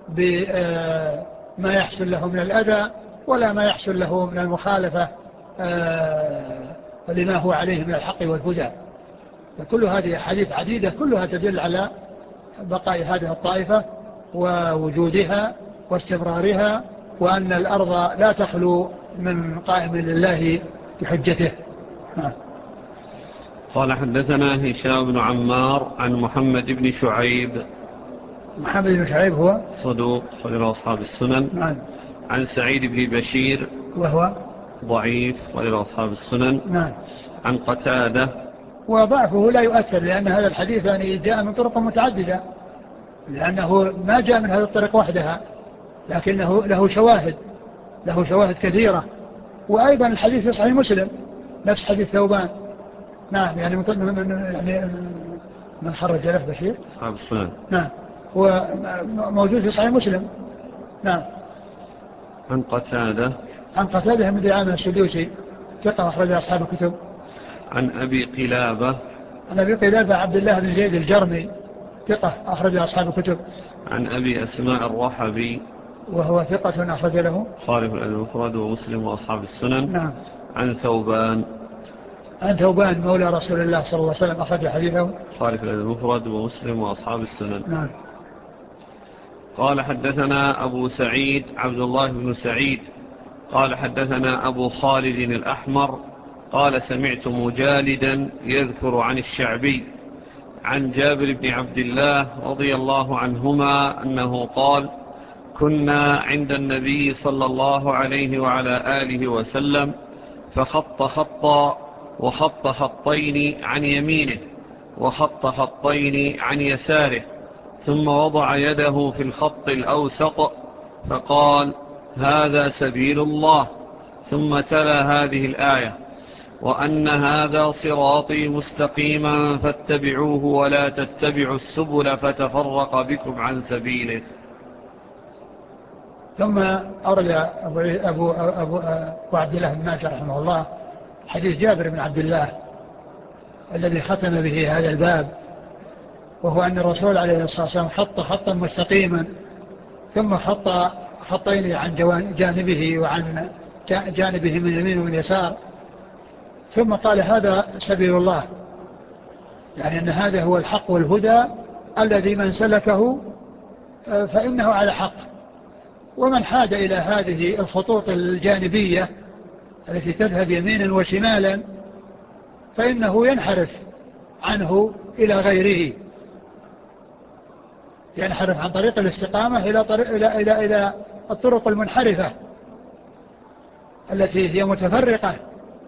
Speaker 2: بما يحصل له من الأذى ولا ما يحصل له من المخالفة لما هو عليه من الحق والهدى. فكل هذه حديث عديدة كلها تدل على بقاء هذه الطائفة ووجودها واستمرارها، وأن الأرض لا تخلو من قائم لله بحجته.
Speaker 1: قال حدثنا هشام بن عمار عن محمد بن شعيب.
Speaker 2: محمد بن شعيب هو
Speaker 1: صدوق خرج أصحاب السنن.
Speaker 2: نعم.
Speaker 1: عن سعيد بن بشير
Speaker 2: وهو
Speaker 1: ضعيف خرج أصحاب السنن.
Speaker 2: نعم.
Speaker 1: عن قتادة،
Speaker 2: وضعفه لا يؤثر لأن هذا الحديث يعني جاء من طرق متعددة، لأنه ما جاء من هذه الطريق وحدها، لكنه له شواهد له شواهد كثيرة. وأيضا الحديث في صحيح مسلم نفس حديث ثوبان. نعم يعني يعني من خرج له بشير
Speaker 1: أصحاب السنن.
Speaker 2: نعم هو موجود في صحيح مسلم. نعم.
Speaker 1: عن قتادة
Speaker 2: عن قتادة بن دعامة السدوسي ثقة أخرج أصحاب الكتب.
Speaker 1: عن أبي قلابة
Speaker 2: عن أبي قلابة عبد الله بن زيد الجرمي ثقة أخرج أصحاب الكتب.
Speaker 1: عن أبي أسماء الرحبي
Speaker 2: وهو ثقة أخرج له
Speaker 1: خالف المفرد ومسلم وأصحاب السنن.
Speaker 2: نعم.
Speaker 1: عن ثوبان
Speaker 2: عن ثوبان مولى رسول الله صلى الله عليه وسلم أخرج حديثه
Speaker 1: خالف المفرد ومسلم وأصحاب السنن.
Speaker 2: نعم.
Speaker 1: قال حدثنا أبو سعيد عبد الله بن سعيد قال حدثنا أبو خالد الأحمر قال سمعت مجالدا يذكر عن الشعبي عن جابر بن عبد الله رضي الله عنهما أنه قال كنا عند النبي صلى الله عليه وعلى آله وسلم فخط خطا وخط خطين عن يمينه وخط خطين عن يساره ثم وضع يده في الخط الأوسط فقال هذا سبيل الله، ثم تلا هذه الآية وأن هذا صراطي مستقيما فاتبعوه ولا تتبعوا السبل فتفرق بكم عن سبيله.
Speaker 2: ثم أورد أبو, أبو, أبو, أبو عبد الله بن ماجه رحمه الله حديث جابر بن عبد الله الذي ختم به هذا الباب، وهو أن الرسول عليه الصلاة والسلام خط خطا مستقيما ثم خط خطين عن جانبه وعن جانبه من يمين ومن يسار، ثم قال هذا سبيل الله، يعني أن هذا هو الحق والهدى الذي من سلكه فإنه على حق، ومن حاد إلى هذه الخطوط الجانبية التي تذهب يمينا وشمالا فإنه ينحرف عنه إلى غيره، ينحرف عن طريق الاستقامة إلى, طريق إلى, إلى, إلى الطرق المنحرفة التي هي متفرقة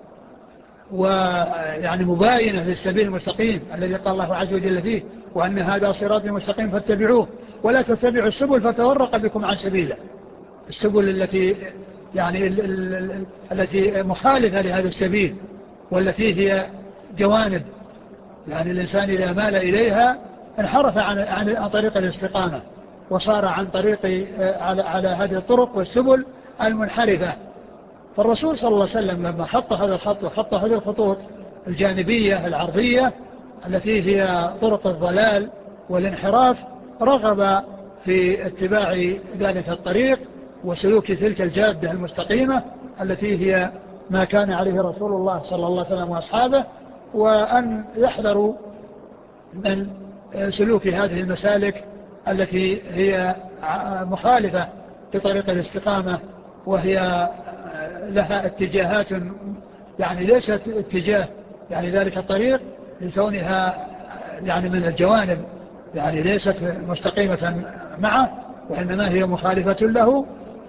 Speaker 2: ويعني مباينة للسبيل المستقيم الذي قال الله عز وجل فيه وأن هذا صراطي مستقيم فاتبعوه ولا تتبعوا السبل فتفرق بكم عن سبيله. السبل التي يعني ال ال ال التي مخالفة لهذا السبيل والتي هي جوانب، يعني الإنسان إذا مال إليها انحرف عن, عن طريق الاستقامة وصار عن طريق على, على هذه الطرق والسبل المنحرفة. فالرسول صلى الله عليه وسلم لما خط هذا الخط وخط هذه الخطوط الجانبية العرضية التي هي طرق الضلال والانحراف رغب في اتباع ذلك الطريق وسلوك تلك الجادة المستقيمة التي هي ما كان عليه رسول الله صلى الله عليه وسلم وأصحابه، وأن يحذروا من سلوك هذه المسالك التي هي مخالفة لطريق الاستقامة وهي لها اتجاهات يعني ليست اتجاه يعني ذلك الطريق لكونها يعني من الجوانب يعني ليست مستقيمة معه وإنما هي مخالفة له.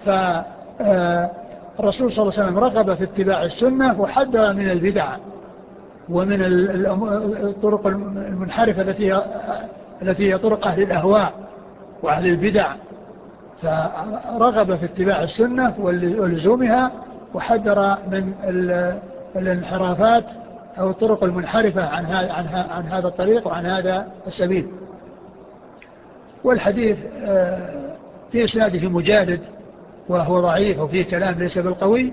Speaker 2: فالرسول صلى الله عليه وسلم رغب في اتباع السنة وحذر من البدع ومن الطرق المنحرفة التي هي التي هي طرق أهل الأهواء وأهل البدع، فرغب في اتباع السنة ولزومها وحذر من الانحرافات أو الطرق المنحرفة عن عن هذا الطريق وعن هذا السبيل. والحديث في إسناده مجالد وهو ضعيف وفيه كلام ليس بالقوي،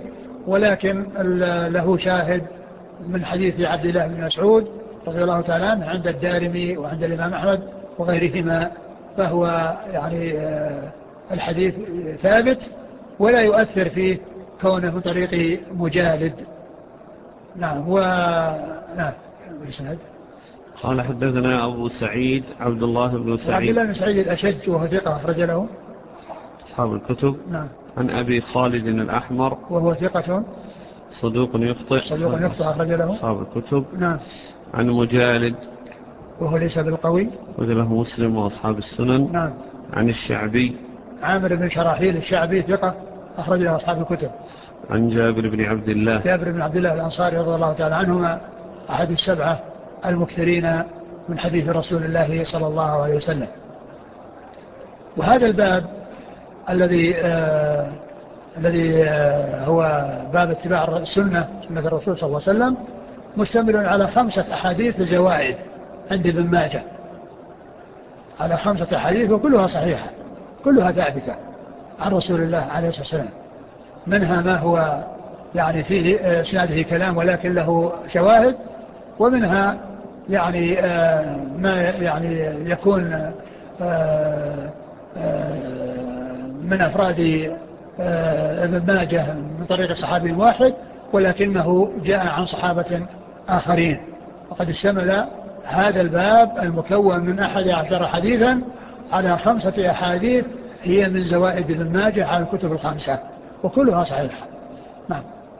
Speaker 2: ولكن له شاهد من حديث عبد الله بن مسعود رضي الله تعالى عنه عند الدارمي وعند الإمام أحمد وغيرهما، فهو يعني الحديث ثابت ولا يؤثر فيه كونه من طريق مجالد. نعم. و نعم.
Speaker 1: قال حدثنا أبو سعيد عبد الله بن سعيد
Speaker 2: عبد الله بن سعيد الأشج وهو ثقة أخرج له
Speaker 1: أصحاب الكتب.
Speaker 2: نعم.
Speaker 1: عن أبي خالد الأحمر
Speaker 2: وهو ثقة
Speaker 1: صدوق يخطئ
Speaker 2: صدوق يخطئ أخرج له
Speaker 1: أصحاب الكتب.
Speaker 2: نعم.
Speaker 1: عن مجالد
Speaker 2: وهو ليس بالقوي
Speaker 1: أخرج له مسلم وأصحاب السنن.
Speaker 2: نعم.
Speaker 1: عن الشعبي
Speaker 2: عامر بن شراحيل الشعبي ثقة أخرج له أصحاب الكتب.
Speaker 1: عن جابر بن عبد الله
Speaker 2: جابر بن عبد الله الأنصاري رضي الله تعالى عنهما أحد السبعة المكثرين من حديث رسول الله صلى الله عليه وسلم. وهذا الباب الذي آه الذي آه هو باب اتباع السنة سنة الرسول صلى الله عليه وسلم مشتمل على خمسة أحاديث زوائد عند ابن ماجه، على خمسة أحاديث وكلها صحيحة كلها ثابتة عن رسول الله عليه الصلاة والسلام، منها ما هو يعني فيه اسناده كلام ولكن له شواهد، ومنها يعني آه ما يعني يكون آه آه من أفراد آه ابن ماجه من طريق صحابي واحد ولكنه جاء عن صحابة آخرين. وقد اشتمل هذا الباب المكون من أحد عشر حديثا على خمسة أحاديث هي من زوائد ابن ماجه على الكتب الخمسة وكلها صحيحة. نعم.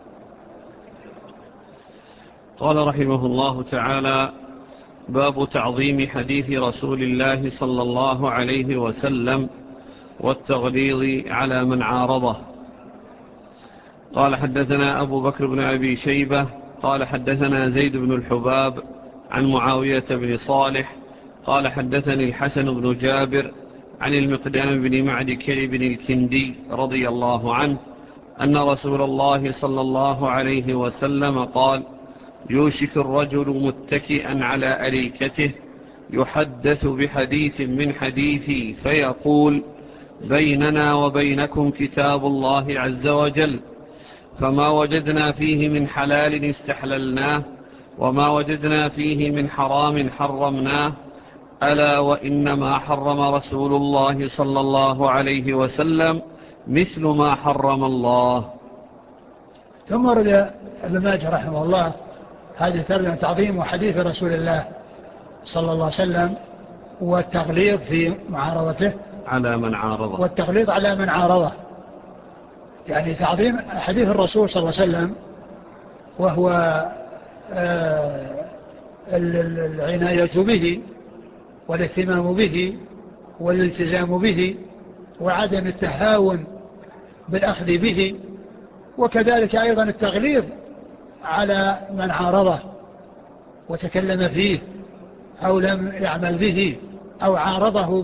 Speaker 1: قال رحمه الله تعالى: باب تعظيم حديث رسول الله صلى الله عليه وسلم والتغليظ على من عارضه. قال حدثنا أبو بكر بن أبي شيبة قال حدثنا زيد بن الحباب عن معاوية بن صالح قال حدثني الحسن بن جابر عن المقدام بن معد كرب بن الكندي رضي الله عنه أن رسول الله صلى الله عليه وسلم قال: يوشك الرجل متكئا على أريكته يحدث بحديث من حديثي فيقول: بيننا وبينكم كتاب الله عز وجل، فما وجدنا فيه من حلال استحللناه وما وجدنا فيه من حرام حرمناه، ألا وإنما حرم رسول الله صلى الله عليه وسلم مثل ما حرم الله.
Speaker 2: ثم ورد ابن ماجه رحمه الله هذه ترجمة تعظيم حديث رسول الله صلى الله عليه وسلم والتغليظ في معارضته
Speaker 1: على من عارضه
Speaker 2: والتغليظ على من عارضه، يعني تعظيم حديث الرسول صلى الله عليه وسلم وهو آه العناية به والاهتمام به والالتزام به وعدم التهاون بالأخذ به، وكذلك أيضا التغليظ على من عارضه وتكلم فيه أو لم يعمل به أو عارضه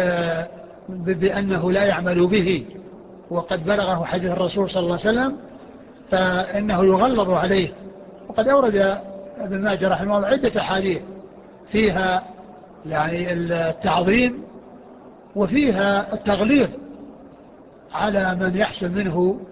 Speaker 2: بأنه لا يعمل به وقد بلغه حديث الرسول صلى الله عليه وسلم فإنه يغلظ عليه. وقد أورد ابن ماجه رحمه الله عدة حديث فيها يعني التعظيم وفيها التغليظ على من يحصل منه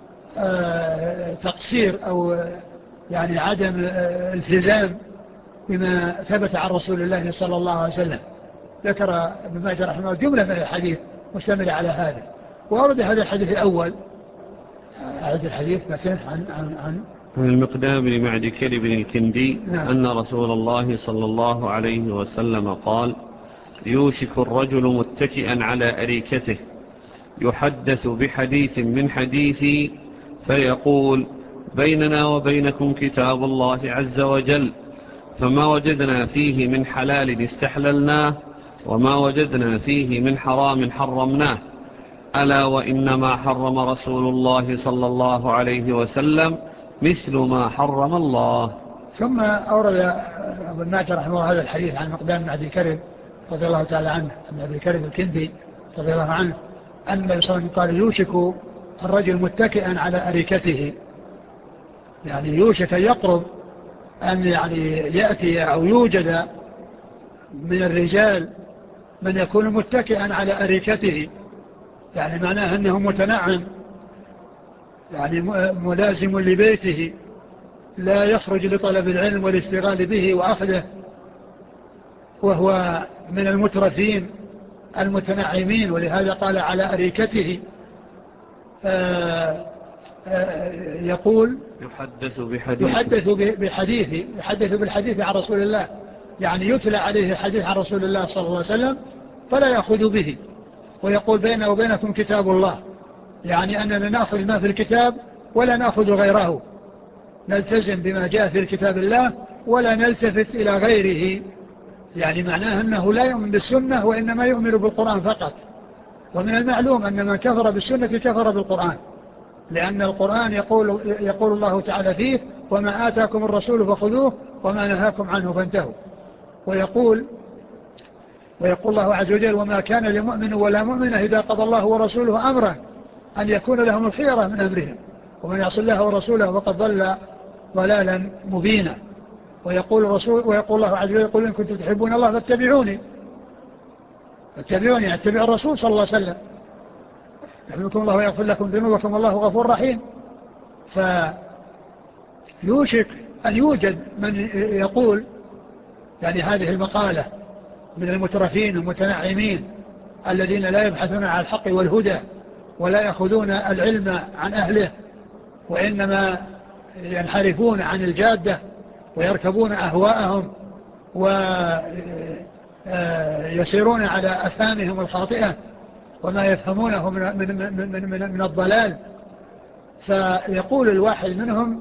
Speaker 2: تقصير أو يعني عدم التزام بما ثبت عن رسول الله صلى الله عليه وسلم. ذكر ابن ماجه رحمه الله جملة من الحديث مشتملة على هذا، وأورد هذا الحديث الأول أعد الحديث مثلا عن عن عن
Speaker 1: عن المقدام بن معد كرب بن الكندي
Speaker 2: نعم.
Speaker 1: أن رسول الله صلى الله عليه وسلم قال: يوشك الرجل متكئا على أريكته يحدث بحديث من حديثي فيقول: بيننا وبينكم كتاب الله عز وجل، فما وجدنا فيه من حلال استحللناه وما وجدنا فيه من حرام حرمناه، ألا وإنما حرم رسول الله صلى الله عليه وسلم مثل ما حرم الله.
Speaker 2: ثم أورد ابن ماجه رحمه الله هذا الحديث عن مقدام بن أبي كرب رضي الله تعالى عنه بن أبي كرب الكندي رضي الله عنه أن النبي صلى الله عليه وسلم قال: يوشك الرجل متكئا على أريكته، يعني يوشك يقرب أن يعني يأتي أو يوجد من الرجال من يكون متكئا على أريكته، يعني معناه أنه متنعم يعني ملازم لبيته لا يخرج لطلب العلم والاشتغال به وأخذه، وهو من المترفين المتنعمين، ولهذا قال على أريكته آآ آآ يقول
Speaker 1: يحدث بحديث
Speaker 2: يحدث بحديث يحدث بالحديث عن رسول الله، يعني يتلى عليه الحديث عن رسول الله صلى الله عليه وسلم فلا يأخذ به، ويقول بيننا وبينكم كتاب الله، يعني أننا نأخذ ما في الكتاب ولا نأخذ غيره، نلتزم بما جاء في الكتاب الله ولا نلتفت إلى غيره، يعني معناه أنه لا يؤمن بالسنة وإنما يؤمن بالقرآن فقط. ومن المعلوم أن من كفر بالسنة كفر بالقرآن، لأن القرآن يقول, يقول الله تعالى فيه وما آتاكم الرسول فخذوه وما نهاكم عنه فانتهوا. ويقول ويقول الله عز وجل وما كان لمؤمن ولا مؤمنة إذا قضى الله ورسوله أمرا أن يكون لهم الخيرة من أمرهم ومن يعص الله ورسوله فقد ضل ضلالا مبينا. ويقول الرسول ويقول الله عز وجل يقول إن كنتم تحبون الله فاتبعوني فاتبعوني اتبعوا الرسول صلى الله عليه وسلم يحبكم الله ويغفر لكم ذنوبكم والله غفور رحيم. فيوشك أن يوجد من يقول يعني هذه المقالة من المترفين المتنعمين الذين لا يبحثون عن الحق والهدى ولا يأخذون العلم عن أهله، وإنما ينحرفون عن الجادة ويركبون أهواءهم ويسيرون على أفهامهم الخاطئة وما يفهمونه من, من, من, من, من الضلال. فيقول الواحد منهم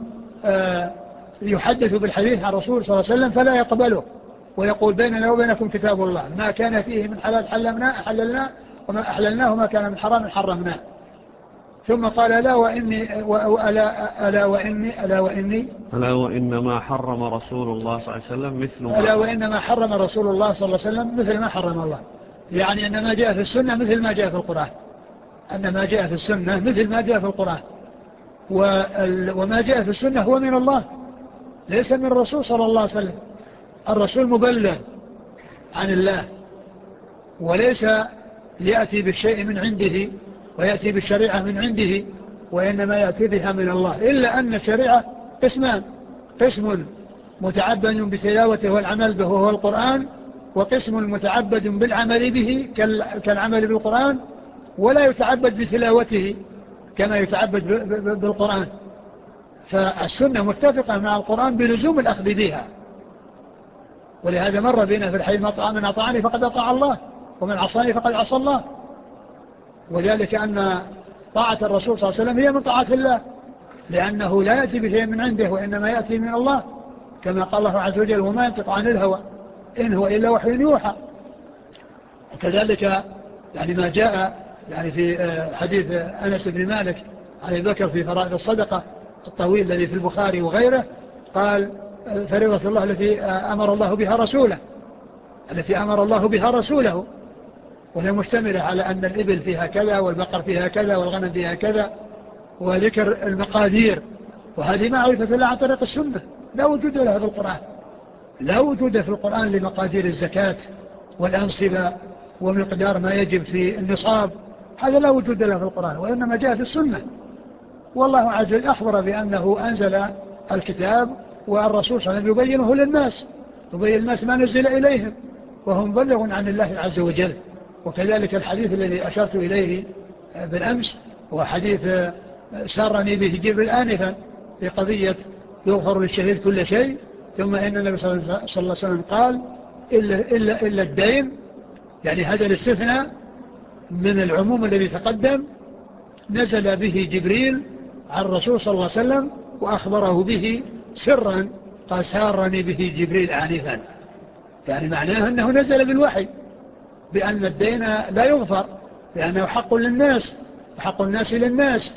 Speaker 2: يحدث بالحديث عن رسول صلى الله عليه وسلم فلا يقبله، ويقول بيننا وبينكم كتاب الله ما كان فيه من حلال حللناه حللناه وما أحللناه وما كان من حرام حرمناه. ثم قال ألا وإني ألا, ألا وإني ألا وإني
Speaker 1: ألا وإنما حرم رسول الله صلى الله عليه وسلم مثل ما
Speaker 2: ألا وإنما حرم رسول الله صلى الله عليه وسلم مثل ما حرم الله، يعني أن ما جاء في السنة مثل ما جاء في القرآن، أن ما جاء في السنة مثل ما جاء في القرآن، وما جاء في السنة هو من الله ليس من الرسول صلى الله عليه وسلم. الرسول مبلغ عن الله وليس يأتي بالشيء من عنده ويأتي بالشريعة من عنده، وإنما يأتي بها من الله، إلا أن الشريعة قسمان، قسم متعبد بتلاوته والعمل به وهو القرآن، وقسم متعبد بالعمل به كالعمل بالقرآن ولا يتعبد بتلاوته كما يتعبد بالقرآن. فالسنة متفقة مع القرآن بلزوم الأخذ بها، ولهذا مر بنا في الحديث من أطاعني فقد أطاع الله ومن عصاني فقد عصى الله، وذلك أن طاعة الرسول صلى الله عليه وسلم هي من طاعة الله، لأنه لا يأتي بشيء من عنده وإنما يأتي من الله، كما قال الله عز وجل وما ينطق عن الهوى إن هو إلا وحي يوحى. وكذلك يعني ما جاء يعني في حديث أنس بن مالك عن أبي بكر في فرائض الصدقة الطويل الذي في البخاري وغيره، قال فريضة الله التي أمر الله بها رسوله التي أمر الله بها رسوله وهي مشتملة على أن الإبل فيها كذا والبقر فيها كذا والغنم فيها كذا، وذكر المقادير، وهذه معرفة الله عن طريق السنة لا وجود لها في القرآن، لا وجود في القرآن لمقادير الزكاة والأنصبة ومقدار ما يجب في النصاب، هذا لا وجود له في القرآن وإنما جاء في السنة. والله عز وجل أخبر بأنه أنزل الكتاب والرسول صلى الله عليه وسلم يبينه للناس، يبين الناس ما نزل إليهم وهم بلغ عن الله عز وجل. وكذلك الحديث الذي أشرت إليه بالأمس هو حديث سارني به جبريل آنفا في قضية يغفر للشهيد كل شيء، ثم إن النبي صلى الله عليه وسلم قال إلا, إلا, إلا الدين، يعني هذا الاستثناء من العموم الذي تقدم نزل به جبريل عن الرسول صلى الله عليه وسلم وأخبره به سرا، قال سارني به جبريل آنفا، يعني معناه أنه نزل بالوحي بأن الدين لا يغفر لأنه حق للناس وحق الناس للناس،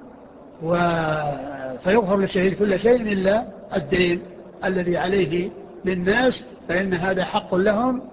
Speaker 2: فيغفر للشهيد كل شيء إلا الدين الذي عليه للناس، فإن هذا حق لهم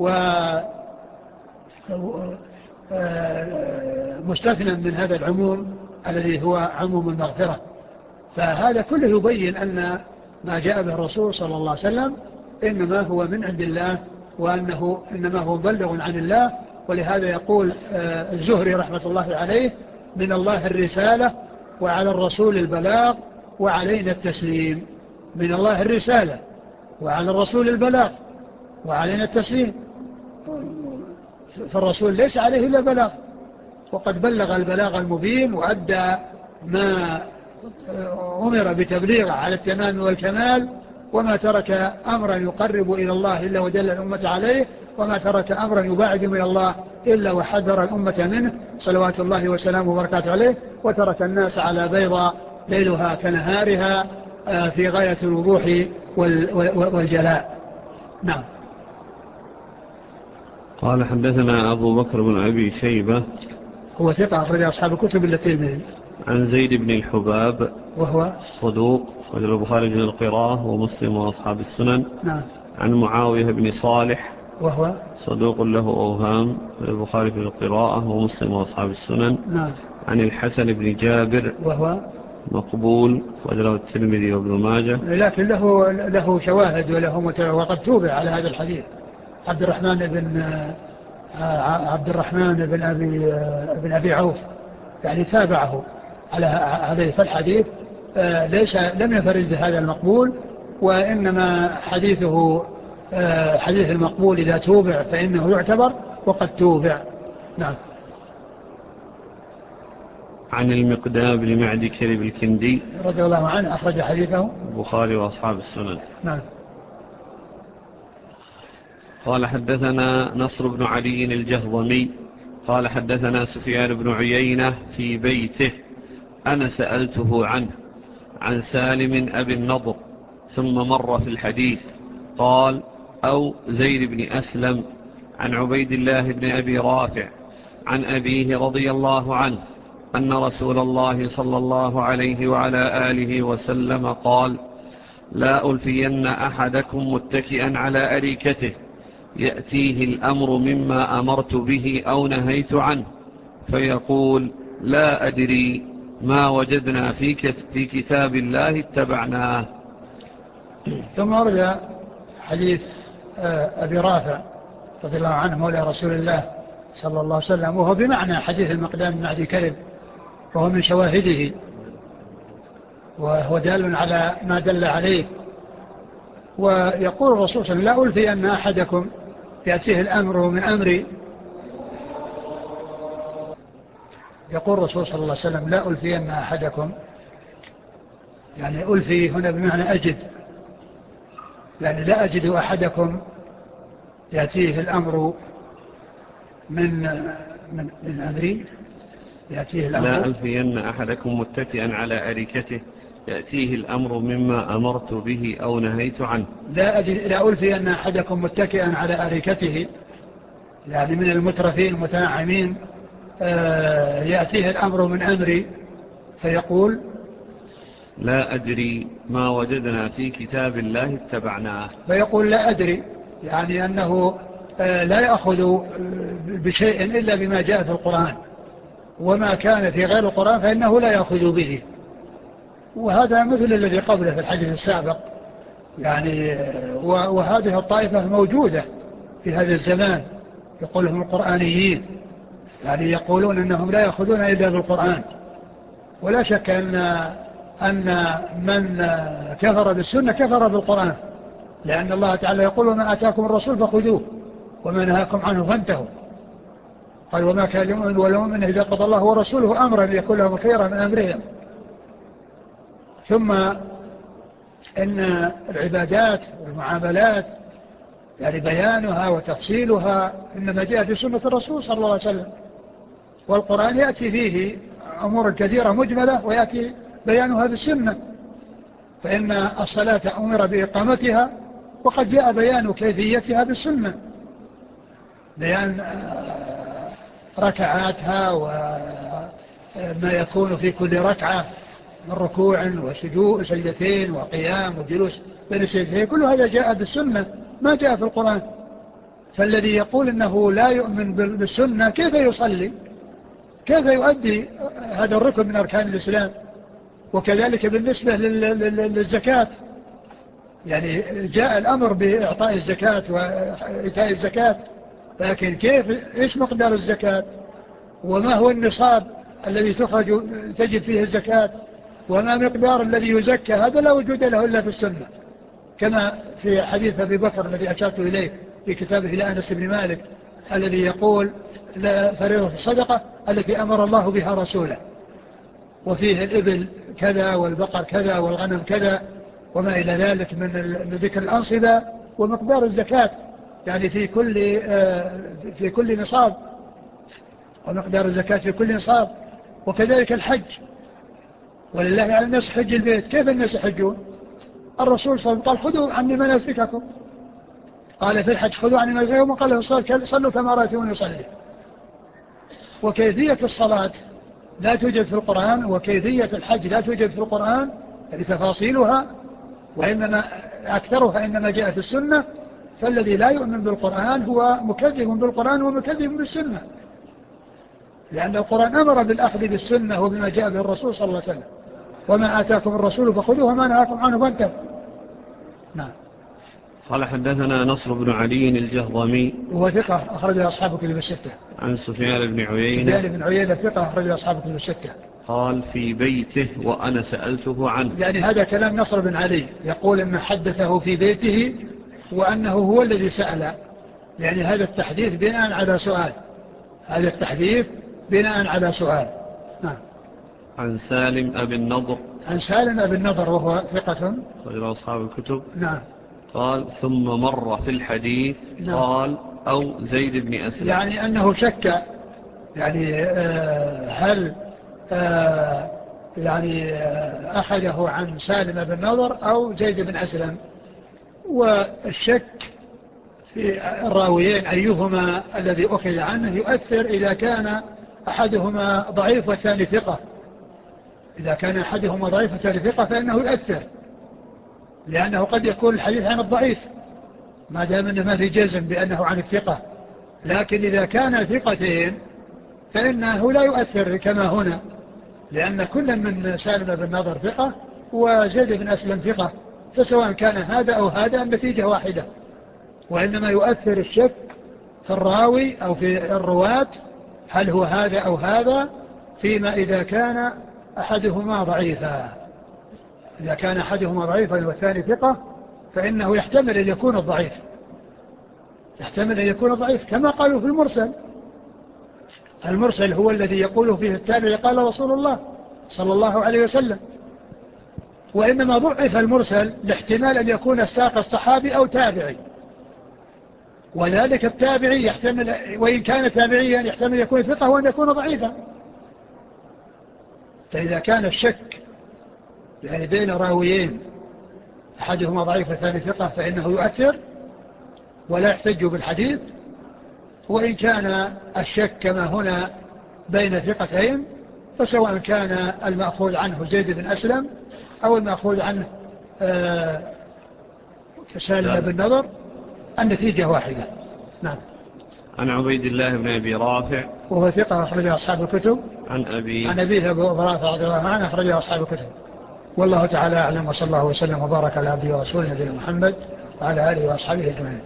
Speaker 2: ومستثنى من هذا العموم الذي هو عموم المغفرة. فهذا كله يبين أن ما جاء به الرسول صلى الله عليه وسلم إنما هو من عند الله، وأنه إنما هو مبلغ عن الله. ولهذا يقول الزهري رحمة الله عليه من الله الرسالة وعلى الرسول البلاغ وعلينا التسليم. من الله الرسالة وعلى الرسول البلاغ وعلينا التسليم. فالرسول ليس عليه إلا بلاغ، وقد بلغ البلاغ المبين وأدى ما أمر بتبليغه على التمام والكمال، وما ترك أمرا يقرب إلى الله إلا ودل الأمة عليه، وما ترك أمرا يباعد من الله إلا وحذر الأمة منه صلوات الله وسلامه وبركاته عليه، وترك الناس على بيضاء ليلها كنهارها في غاية الوضوح والجلاء. نعم.
Speaker 1: قال حدثنا أبو بكر بن أبي شيبة
Speaker 2: هو ثقة أخرج أصحاب الكتب إلا الترمذي.
Speaker 1: عن زيد بن الحباب
Speaker 2: وهو
Speaker 1: صدوق أخرج البخاري في القراءة ومسلم وأصحاب السنن.
Speaker 2: نعم.
Speaker 1: عن معاوية بن صالح
Speaker 2: وهو
Speaker 1: صدوق له أوهام، البخاري في القراءة ومسلم وأصحاب السنن.
Speaker 2: نعم.
Speaker 1: عن الحسن بن جابر
Speaker 2: وهو
Speaker 1: مقبول وجله الترمذي وابن ماجه،
Speaker 2: لكن له له شواهد وله متابعة، وقد توبع على هذا الحديث عبد الرحمن بن عبد الرحمن بن أبي بن أبي عوف، يعني تابعه على عليه. فالحديث ليس لم يفرد بهذا المقبول، وإنما حديثه حديث المقبول إذا توبع فإنه يعتبر وقد توبع. نعم.
Speaker 1: عن المقدام بن معد كرب الكندي
Speaker 2: رضي الله عنه أخرج حديثه
Speaker 1: البخاري وأصحاب السنن.
Speaker 2: نعم.
Speaker 1: قال حدثنا نصر بن علي الجهضمي قال حدثنا سفيان بن عيينة في بيته أنا سألته عنه عن سالم أبي النضر ثم مر في الحديث قال أو زيد بن أسلم عن عبيد الله بن أبي رافع عن أبيه رضي الله عنه أن رسول الله صلى الله عليه وعلى آله وسلم قال لا ألفين أحدكم متكئا على أريكته يأتيه الأمر مما أمرت به أو نهيت عنه فيقول لا أدري ما وجدنا في كتاب الله اتبعناه.
Speaker 2: ثم ورد حديث أبي رافع رضي الله عنه مولى رسول الله صلى الله عليه وسلم، وهو بمعنى حديث المقدام بن معدي كرب، وهو من شواهده وهو دال على ما دل عليه. ويقول الرسول صلى الله عليه وسلم لا ألفي أن أحدكم يأتيه الأمر من أمري. يقول الرسول صلى الله عليه وسلم لا ألفي أن أحدكم، يعني ألفي هنا بمعنى أجد، يعني لا أجد أحدكم يأتيه الأمر من من من أمري، يأتيه الأمر
Speaker 1: لا ألفين أحدكم متكئا على أريكته يأتيه الأمر مما أمرت به أو نهيت عنه.
Speaker 2: لا, لا ألفي أن أحدكم متكئا على أريكته، يعني من المترفين المتنعمين، آه يأتيه الأمر من أمري فيقول
Speaker 1: لا أدري ما وجدنا في كتاب الله اتبعناه.
Speaker 2: فيقول لا أدري، يعني أنه آه لا يأخذ بشيء إلا بما جاء في القرآن، وما كان في غير القرآن فإنه لا يأخذ به. وهذا مثل الذي قبله في الحديث السابق، يعني وهذه الطائفة موجودة في هذا الزمان يقولهم القرآنيين، يعني يقولون أنهم لا يأخذون إلا بالقرآن. ولا شك أن أن من كفر بالسنة كفر بالقرآن، لأن الله تعالى يقول وما آتاكم الرسول فخذوه وما نهاكم عنه فانتهوا. قال وما كان لمؤمن ولا مؤمن إذا قضى الله ورسوله أمرا يكون لهم خيرا من أمرهم. ثم إن العبادات والمعاملات يعني بيانها وتفصيلها إنما جاء في سنة الرسول صلى الله عليه وسلم، والقرآن يأتي فيه أمور كثيرة مجملة ويأتي بيانها بالسنة. فإن الصلاة أمر بإقامتها وقد جاء بيان كيفيتها بالسنة، بيان ركعاتها وما يكون في كل ركعة من ركوع وسجود سجدتين وقيام وجلوس بين السجدتين، كل هذا جاء بالسنة ما جاء في القرآن. فالذي يقول إنه لا يؤمن بالسنة كيف يصلي؟ كيف يؤدي هذا الركن من أركان الإسلام؟ وكذلك بالنسبة للزكاة، يعني جاء الأمر بإعطاء الزكاة وإيتاء الزكاة، لكن كيف إيش مقدار الزكاة وما هو النصاب الذي تخرج تجب فيه الزكاة وما مقدار الذي يزكى، هذا لا وجود له إلا في السنة، كما في حديث أبي بكر الذي أشرت إليه في كتابه لأنس بن مالك الذي يقول فريضة الصدقة التي أمر الله بها رسوله، وفيه الإبل كذا والبقر كذا والغنم كذا وما إلى ذلك من ذكر الأنصبة ومقدار الزكاة يعني في كل في كل نصاب، ومقدار الزكاة في كل نصاب. وكذلك الحج، ولله على الناس حج البيت. كيف الناس يحجون؟ الرسول صلى الله عليه وسلم قال خذوا عني مناسككم، قال في الحج خذوا عني مناسككم، وقال في الصلاة صلوا كما رأيتموني يصلي. وكيفية الصلاة لا توجد في القرآن، وكيفية الحج لا توجد في القرآن، يعني تفاصيلها، وإنما أكثرها إنما جاء في السنة. فالذي لا يؤمن بالقرآن هو مكذب بالقرآن ومكذب بالسنة، لأن القرآن أمر بالأخذ بالسنة وبما جاء به الرسول صلى الله عليه وسلم، وما آتاكم الرسول فخذوه وما نهاكم عنه فانتهوا. نعم.
Speaker 1: قال حدثنا نصر بن علي الجهضمي
Speaker 2: وهو ثقة أخرجه أصحاب كتب الستة.
Speaker 1: عن سفيان بن عيينة
Speaker 2: سفيان بن عيينة ثقة أخرجه أصحاب كتب الستة.
Speaker 1: قال في بيته وأنا سألته عنه.
Speaker 2: يعني هذا كلام نصر بن علي، يقول أن حدثه في بيته وأنه هو الذي سأل، يعني هذا التحديث بناء على سؤال، هذا التحديث بناء على سؤال. نعم.
Speaker 1: عن سالم أبي النضر
Speaker 2: عن سالم أبي النضر وهو ثقة
Speaker 1: رجل أصحاب الكتب.
Speaker 2: نعم.
Speaker 1: قال ثم مر في الحديث نعم. قال أو زيد بن أسلم،
Speaker 2: يعني أنه شك، يعني آه هل آه يعني آه أخذه عن سالم بن النضر أو زيد بن أسلم، والشك في الراويين أيهما الذي أخذ عنه يؤثر إذا كان أحدهما ضعيف والثاني ثقة. إذا كان أحدهما ضعيف والثاني ثقة فإنه يؤثر، لأنه قد يكون الحديث عن الضعيف ما دام أنه ما في جزم بأنه عن الثقة. لكن إذا كان ثقتين فإنه لا يؤثر كما هنا، لأن كل من سالم بن النضر ثقة وزيد بن أسلم ثقة، فسواء كان هذا أو هذا النتيجة واحدة. وإنما يؤثر الشك في الراوي أو في الرواة هل هو هذا أو هذا، فيما إذا كان أحدهما ضعيفا. إذا كان أحدهما ضعيفا والثاني ثقة فإنه يحتمل أن يكون الضعيف، يحتمل أن يكون ضعيف، كما قالوا في المرسل. المرسل هو الذي يقول فيه التابعي قال رسول الله صلى الله عليه وسلم، وإنما ضعف المرسل لاحتمال أن يكون الساق الصحابي أو تابعي، وذلك التابعي يحتمل وإن كان تابعيا يحتمل يكون ثقة وأن يكون ضعيفا. فإذا كان الشك يعني بين راويين أحدهما ضعيف والثاني ثقة فإنه يؤثر ولا يحتج بالحديث. وإن كان الشك كما هنا بين ثقتين فسواء كان المأخوذ عنه زيد بن أسلم أو المأخوذ عنه آه سالم بن النضر النتيجة واحدة. نعم.
Speaker 1: عن عبيد الله بن أبي رافع
Speaker 2: وهو ثقة أخرجه أصحاب الكتب.
Speaker 1: عن أبي
Speaker 2: عن أبيه أبو رافع رضي الله عنه أخرجه أصحاب الكتب. والله تعالى أعلم، وصلى الله وسلم وبارك على عبده ورسوله نبينا محمد وعلى آله وأصحابه أجمعين.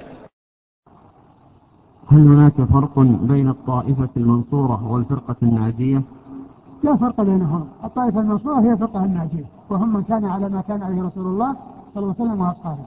Speaker 1: هل هناك فرق بين الطائفة المنصورة والفرقة الناجية؟
Speaker 2: لا فرق بينهم. الطائفة المنصورة هي الفرقة الناجية، وهم من كان على ما كان عليه رسول الله صلى الله عليه وسلم وأصحابه.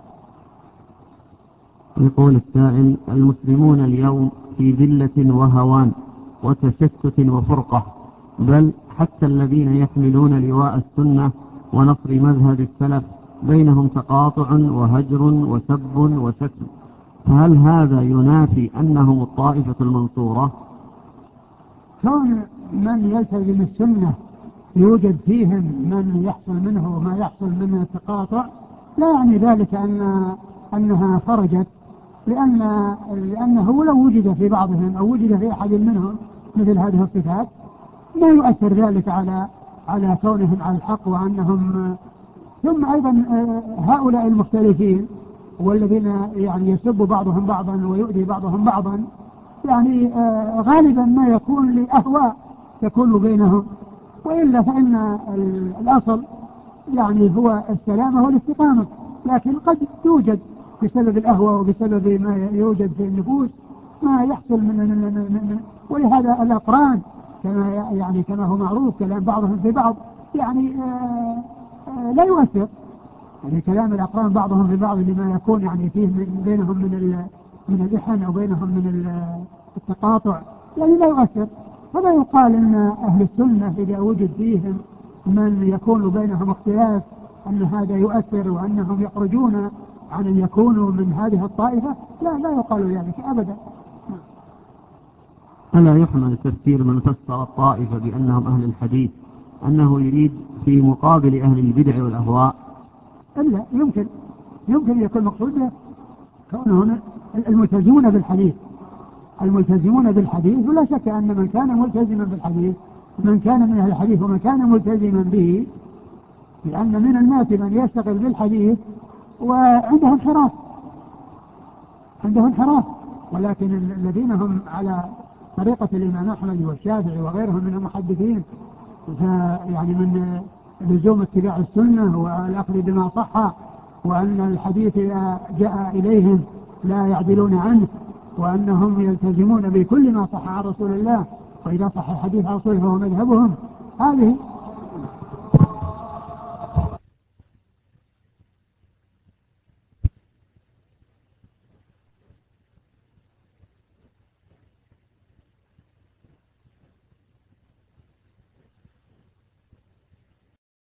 Speaker 1: يقول السائل: المسلمون اليوم في ذلة وهوان وتشتت وفرقة، بل حتى الذين يحملون لواء السنة ونصر مذهب السلف بينهم تقاطع وهجر وسب وشتم، فهل هذا ينافي أنهم الطائفة المنصورة؟
Speaker 2: كون من يلتزم السنة يوجد فيهم من يحصل منه ما يحصل من التقاطع، لا يعني ذلك أن أنها خرجت، لأن لأنه لو وجد في بعضهم أو وجد في أحد منهم مثل هذه الصفات ما يؤثر ذلك على على كونهم على الحق وأنهم. ثم أيضا هؤلاء المختلفين والذين يعني يسب بعضهم بعضا ويؤذي بعضهم بعضا يعني غالبا ما يكون لأهواء تكون بينهم، وإلا فإن الأصل يعني هو السلامة والاستقامة، لكن قد توجد بسبب الأهواء وبسبب ما يوجد في النفوس ما يحصل من, من, من, من ولهذا الأقران كما يعني كما هو معروف كلام بعضهم في بعض يعني آآ آآ لا يؤثر، يعني كلام الأقران بعضهم في بعض لما يكون يعني فيه من بينهم من من الإحن أو بينهم من التقاطع يعني لا يؤثر. فلا يقال أن أهل السنة إذا وجد فيهم من يكون بينهم اختلاف أن هذا يؤثر وأنهم يخرجون عن أن يكونوا من هذه الطائفة، لا لا يقال ذلك أبدا.
Speaker 3: ألا يحمل تفسير من فسر الطائفة بأنهم أهل الحديث أنه يريد في مقابل أهل البدع والأهواء؟
Speaker 2: إلا يمكن يمكن يكون مقصود به كونهم الملتزمون بالحديث الملتزمون بالحديث ولا شك أن من كان ملتزما بالحديث من كان من أهل الحديث ومن كان ملتزما به، لأن من الناس من يشتغل بالحديث وعنده انحراف عنده انحراف ولكن الذين هم على طريقة الإمام أحمد والشافعي وغيرهم من المحدثين يعني من لزوم اتباع السنة والأخذ بما صح، وأن الحديث إذا جاء إليهم لا يعدلون عنه، وأنهم يلتزمون بكل ما صح عن رسول الله، وإذا صح الحديث عن رسوله فهو مذهبهم، هذه